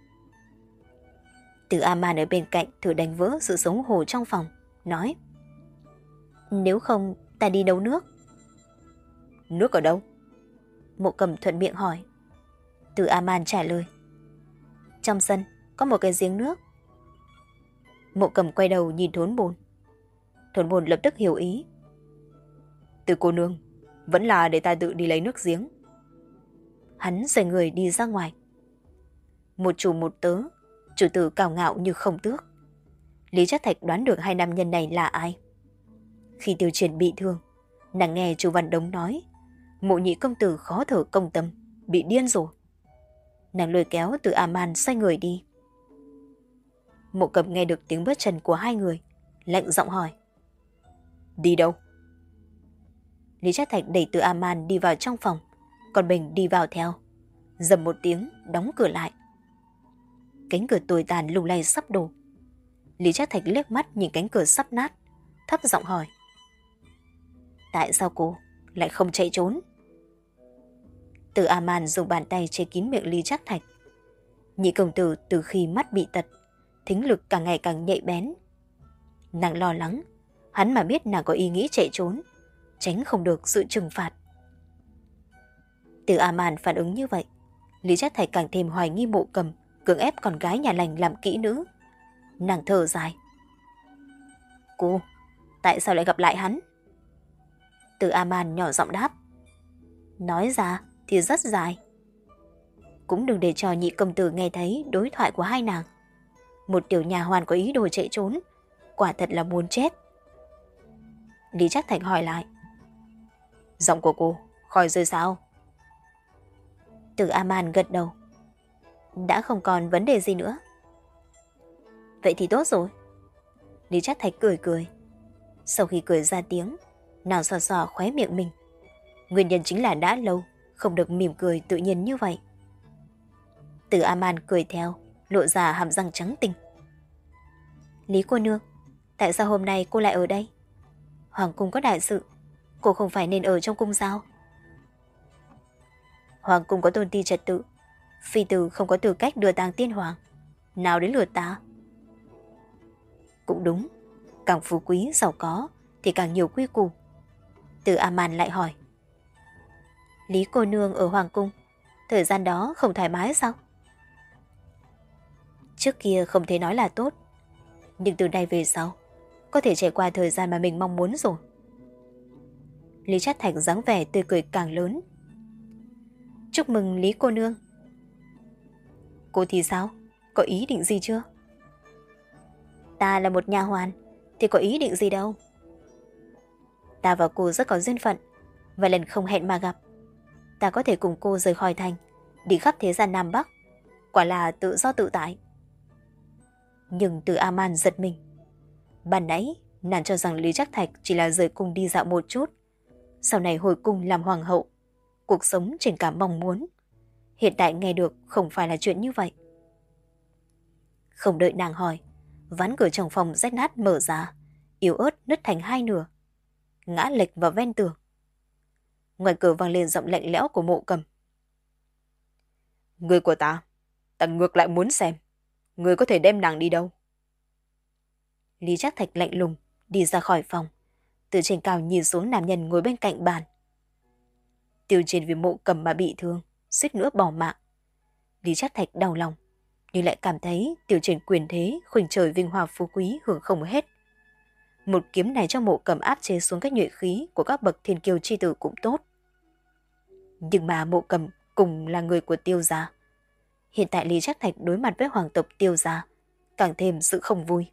Từ A-man ở bên cạnh thử đánh vỡ sự xấu hổ trong phòng, nói: nếu không ta đi nấu nước. Nước ở đâu? Mộ Cầm thuận miệng hỏi. Từ A-man trả lời: trong sân có một cái giếng nước. Mộ Cầm quay đầu nhìn Thốn Bồn. Thốn Bồn lập tức hiểu ý. Từ cô nương, vẫn là để ta tự đi lấy nước giếng. Hắn xoay người đi ra ngoài. Một chủ một tớ, chủ tử cào ngạo như không tước. Lý Trác Thạch đoán được hai nam nhân này là ai. Khi Tiêu Triển bị thương, nàng nghe chú Văn Đống nói Mộ nhị công tử khó thở công tâm, bị điên rồi. Nàng lôi kéo từ A-man xoay người đi. Mộ Cầm nghe được tiếng bước chân của hai người, lạnh giọng hỏi: đi đâu? Lý Trác Thạch đẩy từ A-man đi vào trong phòng, còn mình đi vào theo. Dầm một tiếng đóng cửa lại. Cánh cửa tồi tàn lung lay sắp đổ. Lý Trác Thạch liếc mắt nhìn cánh cửa sắp nát, thấp giọng hỏi: tại sao cô lại không chạy trốn? Từ A-man dùng bàn tay che kín miệng Lý Trác Thạch. Nhị công tử từ khi mắt bị tật, thính lực càng ngày càng nhạy bén. Nàng lo lắng, hắn mà biết nàng có ý nghĩ chạy trốn, tránh không được sự trừng phạt. Từ A-man phản ứng như vậy, Lý Trác Thạch càng thêm hoài nghi Mộ Cầm cưỡng ép con gái nhà lành làm kỹ nữ. Nàng thở dài: cô, tại sao lại gặp lại hắn? Từ A-man nhỏ giọng đáp: nói ra thì rất dài. Cũng đừng để cho nhị công tử nghe thấy đối thoại của hai nàng. Một tiểu nhà hoàn có ý đồ chạy trốn, quả thật là muốn chết. Lý Trác Thạch hỏi lại: giọng của cô khỏi rơi sao? Từ A-man gật đầu: đã không còn vấn đề gì nữa. Vậy thì tốt rồi. Lý Trác Thạch cười cười. Sau khi cười ra tiếng, nàng xoa xoa khóe miệng mình. Nguyên nhân chính là đã lâu không được mỉm cười tự nhiên như vậy. Từ A-man cười theo, lộ ra hàm răng trắng tinh. Lý cô nương, tại sao hôm nay cô lại ở đây? Hoàng cung có đại sự, cô không phải nên ở trong cung sao? Hoàng cung có tôn ti trật tự, phi tử không có tư cách đưa tang tiên hoàng, nào đến lượt ta? Cũng đúng, càng phú quý giàu có thì càng nhiều quy củ. Từ A-man lại hỏi: Lý cô nương ở Hoàng cung, Thời gian đó không thoải mái sao? Trước kia không thể nói là tốt, nhưng từ nay về sau, có thể trải qua thời gian mà mình mong muốn rồi. Lý Trác Thạch dáng vẻ tươi cười càng lớn. Chúc mừng Lý cô nương. Cô thì sao? Có ý định gì chưa? Ta là một nha hoàn, thì có ý định gì đâu. Ta và cô rất có duyên phận, và lần không hẹn mà gặp. Ta có thể cùng cô rời khỏi thành, đi khắp thế gian Nam Bắc. Quả là tự do tự tại. Nhưng Từ A Man giật mình. Ban nãy, nàng cho rằng Lý Trác Thạch chỉ là rời cung đi dạo một chút. Sau này hồi cung làm hoàng hậu. Cuộc sống trên cả mong muốn. Hiện tại nghe được không phải là chuyện như vậy. Không đợi nàng hỏi, ván cửa trong phòng rách nát mở ra, yếu ớt nứt thành hai nửa, ngã lệch vào ven tường. Ngoài cửa vang lên giọng lạnh lẽo của Mộ Cầm. Người của ta, ta ngược lại muốn xem, người có thể đem nàng đi đâu? Lý Trác Thạch lạnh lùng đi ra khỏi phòng, từ trên cao nhìn xuống nam nhân ngồi bên cạnh bàn. Tiêu Chiến vì Mộ Cầm mà bị thương, suýt nữa bỏ mạng. Lý Trác Thạch đau lòng, nhưng lại cảm thấy Tiêu Chiến quyền thế, khuynh trời vinh hoa phú quý hưởng không hết. Một kiếm này cho Mộ Cầm áp chế xuống các nhuệ khí của các bậc thiên kiêu chi tử cũng tốt. Nhưng mà Mộ Cầm cùng là người của Tiêu gia. Hiện tại Lý Trác Thạch đối mặt với hoàng tộc Tiêu gia, càng thêm sự không vui.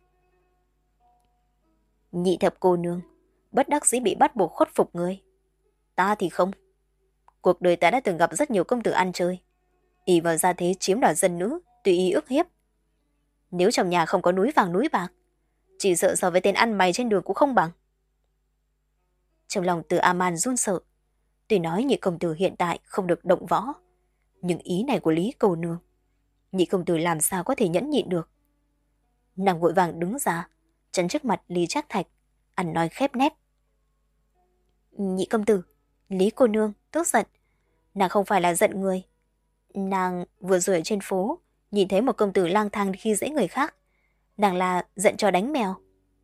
Nhị thập cô nương, bất đắc dĩ bị bắt buộc khuất phục ngươi. Ta thì không. Cuộc đời ta đã từng gặp rất nhiều công tử ăn chơi, ỷ vào gia thế chiếm đoạt dân nữ, tùy ý ức hiếp. Nếu trong nhà không có núi vàng núi bạc, chỉ sợ so với tên ăn mày trên đường cũng không bằng. Trong lòng Từ A Man run sợ. Tuy nói nhị công tử hiện tại không được động võ, nhưng ý này của Lý cô nương, nhị công tử làm sao có thể nhẫn nhịn được. Nàng vội vàng đứng ra, chắn trước mặt Lý Trác Thạch, ăn nói khép nép. Nhị công tử, Lý cô nương tức giận. Nàng không phải là giận người. Nàng vừa rồi ở trên phố nhìn thấy một công tử lang thang khi dễ người khác. Nàng là giận cho đánh mèo.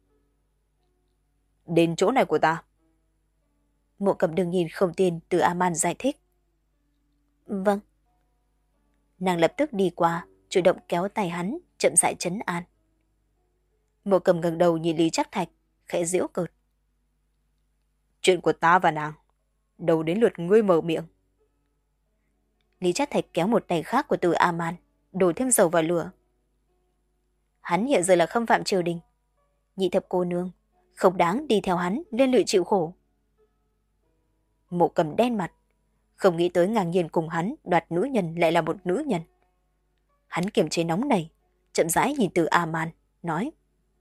Đến chỗ này của ta. Mộ Cầm đừng nhìn không tin Từ A Man giải thích. Vâng. Nàng lập tức đi qua, chủ động kéo tay hắn, chậm rãi trấn an. Mộ Cầm ngẩng đầu nhìn Lý Trác Thạch, khẽ giễu cợt. Chuyện của ta và nàng, đầu đến lượt ngươi mở miệng. Lý Trác Thạch kéo một tay khác của Từ A Man, đổ thêm dầu vào lửa. Hắn hiện giờ là khâm phạm triều đình. Nhị thập cô nương, không đáng đi theo hắn liên lụy chịu khổ. Mộ Cầm đen mặt, không nghĩ tới ngang nhiên cùng hắn đoạt nữ nhân lại là một nữ nhân. Hắn kiềm chế nóng này, chậm rãi nhìn Từ A Man, nói.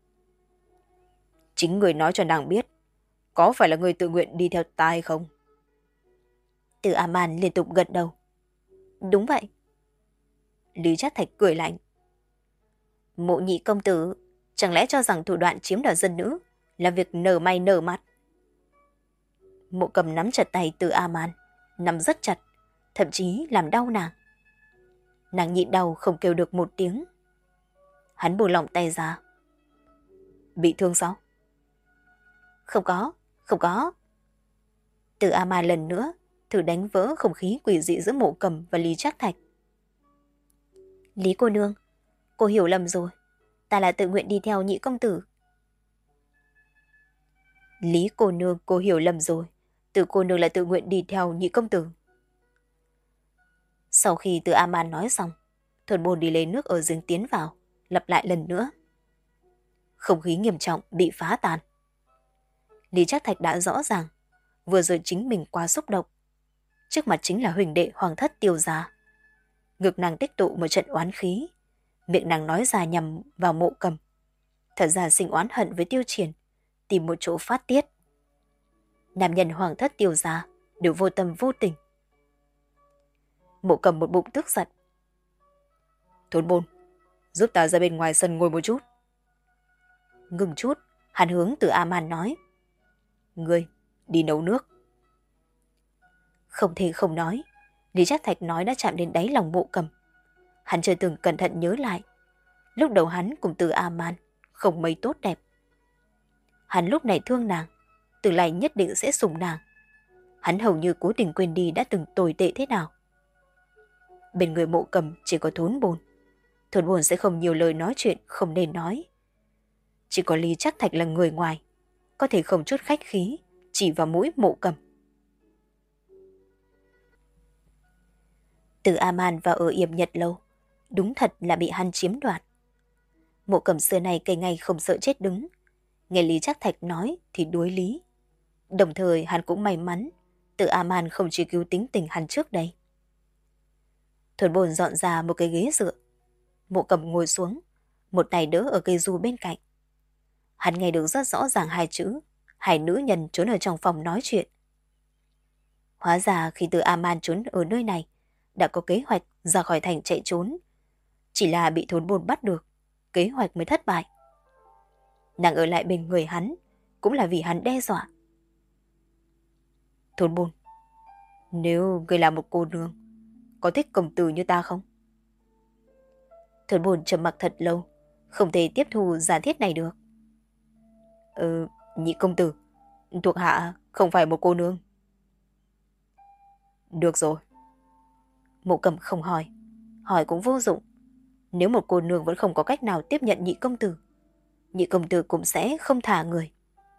Chính người nói cho nàng biết, có phải là người tự nguyện đi theo ta hay không? Từ A Man liên tục gật đầu. Đúng vậy. Lý Trác Thạch cười lạnh. Mộ nhị công tử, chẳng lẽ cho rằng thủ đoạn chiếm đoạt dân nữ là việc nở may nở mặt? Mộ Cầm nắm chặt tay Từ A Man, nắm rất chặt, thậm chí làm đau nàng. Nàng nhịn đau không kêu được một tiếng. Hắn buông lỏng tay ra. Bị thương sao? Không có, không có. Từ A Man lần nữa thử đánh vỡ không khí quỷ dị giữa Mộ Cầm và Lý Trác Thạch. Lý cô nương, cô hiểu lầm rồi. Ta là tự nguyện đi theo nhị công tử. Lý cô nương, cô hiểu lầm rồi. Từ cô nương là tự nguyện đi theo nhị công tử. Sau khi Từ A Man nói xong, Thuần Bồn đi lấy nước ở giếng tiến vào, lặp lại lần nữa. Không khí nghiêm trọng bị phá tan. Lý Trác Thạch đã rõ ràng, vừa rồi chính mình quá xúc động. Trước mặt chính là huỳnh đệ hoàng thất Tiêu gia. Ngực nàng tích tụ một trận oán khí, miệng nàng nói ra nhằm vào Mộ Cầm. Thật ra sinh oán hận với Tiêu Triển, tìm một chỗ phát tiết. Nam nhân hoàng thất Tiêu gia đều vô tâm vô tình. Mộ Cầm một bụng tức giận. Thốn Bồn, giúp ta ra bên ngoài sân ngồi một chút. Ngừng chút, hắn hướng Từ A Man nói. Ngươi, đi nấu nước. Không thể không nói, Lý Trác Thạch nói đã chạm đến đáy lòng Mộ Cầm. Hắn chưa từng cẩn thận nhớ lại. Lúc đầu hắn cùng Từ A Man không mấy tốt đẹp. Hắn lúc này thương nàng, tương lai nhất định sẽ sủng nàng. Hắn hầu như cố tình quên đi đã từng tồi tệ thế nào. Bên người Mộ Cầm chỉ có Thốn Bồn. Thốn Bồn sẽ không nhiều lời nói chuyện không nên nói. Chỉ có Lý Trác Thạch là người ngoài, có thể không chút khách khí, chỉ vào mũi Mộ Cầm. Từ A-man vào ở Yểm Nhật lâu, đúng thật là bị hắn chiếm đoạt. Mộ Cầm xưa này cây ngày không sợ chết đứng, nghe Lý Trác Thạch nói thì đối lý. Đồng thời hắn cũng may mắn, Từ A-man không chỉ cứu tính tình hắn trước đây. Thốn Bồn dọn ra một cái ghế dựa. Mộ Cầm ngồi xuống, một tay đỡ ở cây du bên cạnh. Hắn nghe được rất rõ ràng hai chữ, hai nữ nhân trốn ở trong phòng nói chuyện. Hóa ra khi Từ A-man trốn ở nơi này, đã có kế hoạch ra khỏi thành chạy trốn. Chỉ là bị Thốn Bồn bắt được, kế hoạch mới thất bại. Nàng ở lại bên người hắn, cũng là vì hắn đe dọa. Thốn Bồn, nếu ngươi là một cô nương, có thích công tử như ta không? Thốn Bồn trầm mặc thật lâu, không thể tiếp thu giả thiết này được. Ừ, nhị công tử, thuộc hạ không phải một cô nương. Được rồi. Mộ Cầm không hỏi, hỏi cũng vô dụng. Nếu một cô nương vẫn không có cách nào tiếp nhận nhị công tử, nhị công tử cũng sẽ không thả người.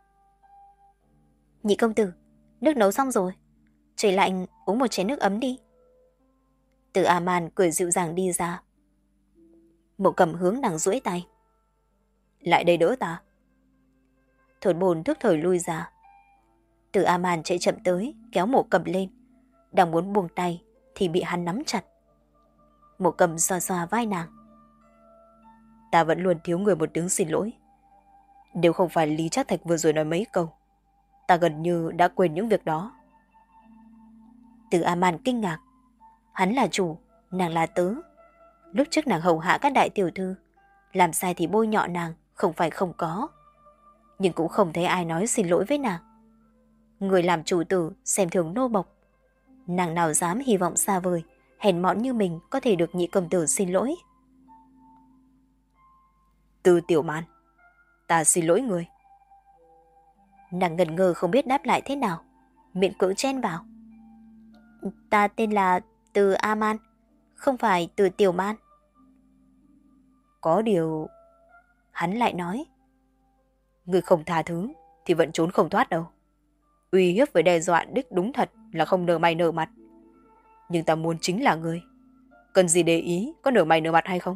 Nhị công tử, nước nấu xong rồi, trời lạnh uống một chén nước ấm đi. Từ A-man cười dịu dàng đi ra. Mộ Cầm hướng nàng duỗi tay. Lại đây đỡ ta. Thốn Bồn thức thời lui ra. Từ A-man chạy chậm tới, kéo Mộ Cầm lên. Đang muốn buông tay thì bị hắn nắm chặt. Mộ Cầm xoa xoa vai nàng. Ta vẫn luôn thiếu người một tiếng xin lỗi. Nếu không phải Lý Trác Thạch vừa rồi nói mấy câu, ta gần như đã quên những việc đó. Từ A-man kinh ngạc. Hắn là chủ, nàng là tớ. Lúc trước nàng hầu hạ các đại tiểu thư, làm sai thì bôi nhọ nàng, không phải không có. Nhưng cũng không thấy ai nói xin lỗi với nàng. Người làm chủ tử xem thường nô bộc. Nàng nào dám hy vọng xa vời, hèn mọn như mình có thể được nhị công tử xin lỗi. Từ Tiểu Man, ta xin lỗi người. Nàng ngần ngơ không biết đáp lại thế nào, miệng cưỡng chen vào. Ta tên là Từ A-man, không phải Từ Tiểu Man. Có điều... Hắn lại nói. Người không tha thứ thì vẫn trốn không thoát đâu. Uy hiếp với đe dọa đích đúng thật là không nở mày nở mặt. Nhưng ta muốn chính là người. Cần gì để ý có nở mày nở mặt hay không?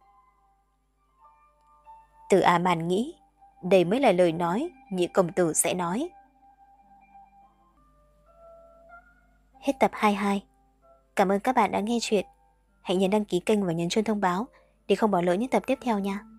Từ A-man nghĩ đây mới là lời nói nhị công tử sẽ nói. Hết tập hai mươi hai. Cảm ơn các bạn đã nghe chuyện. Hãy nhấn đăng ký kênh và nhấn chuông thông báo để không bỏ lỡ những tập tiếp theo nha.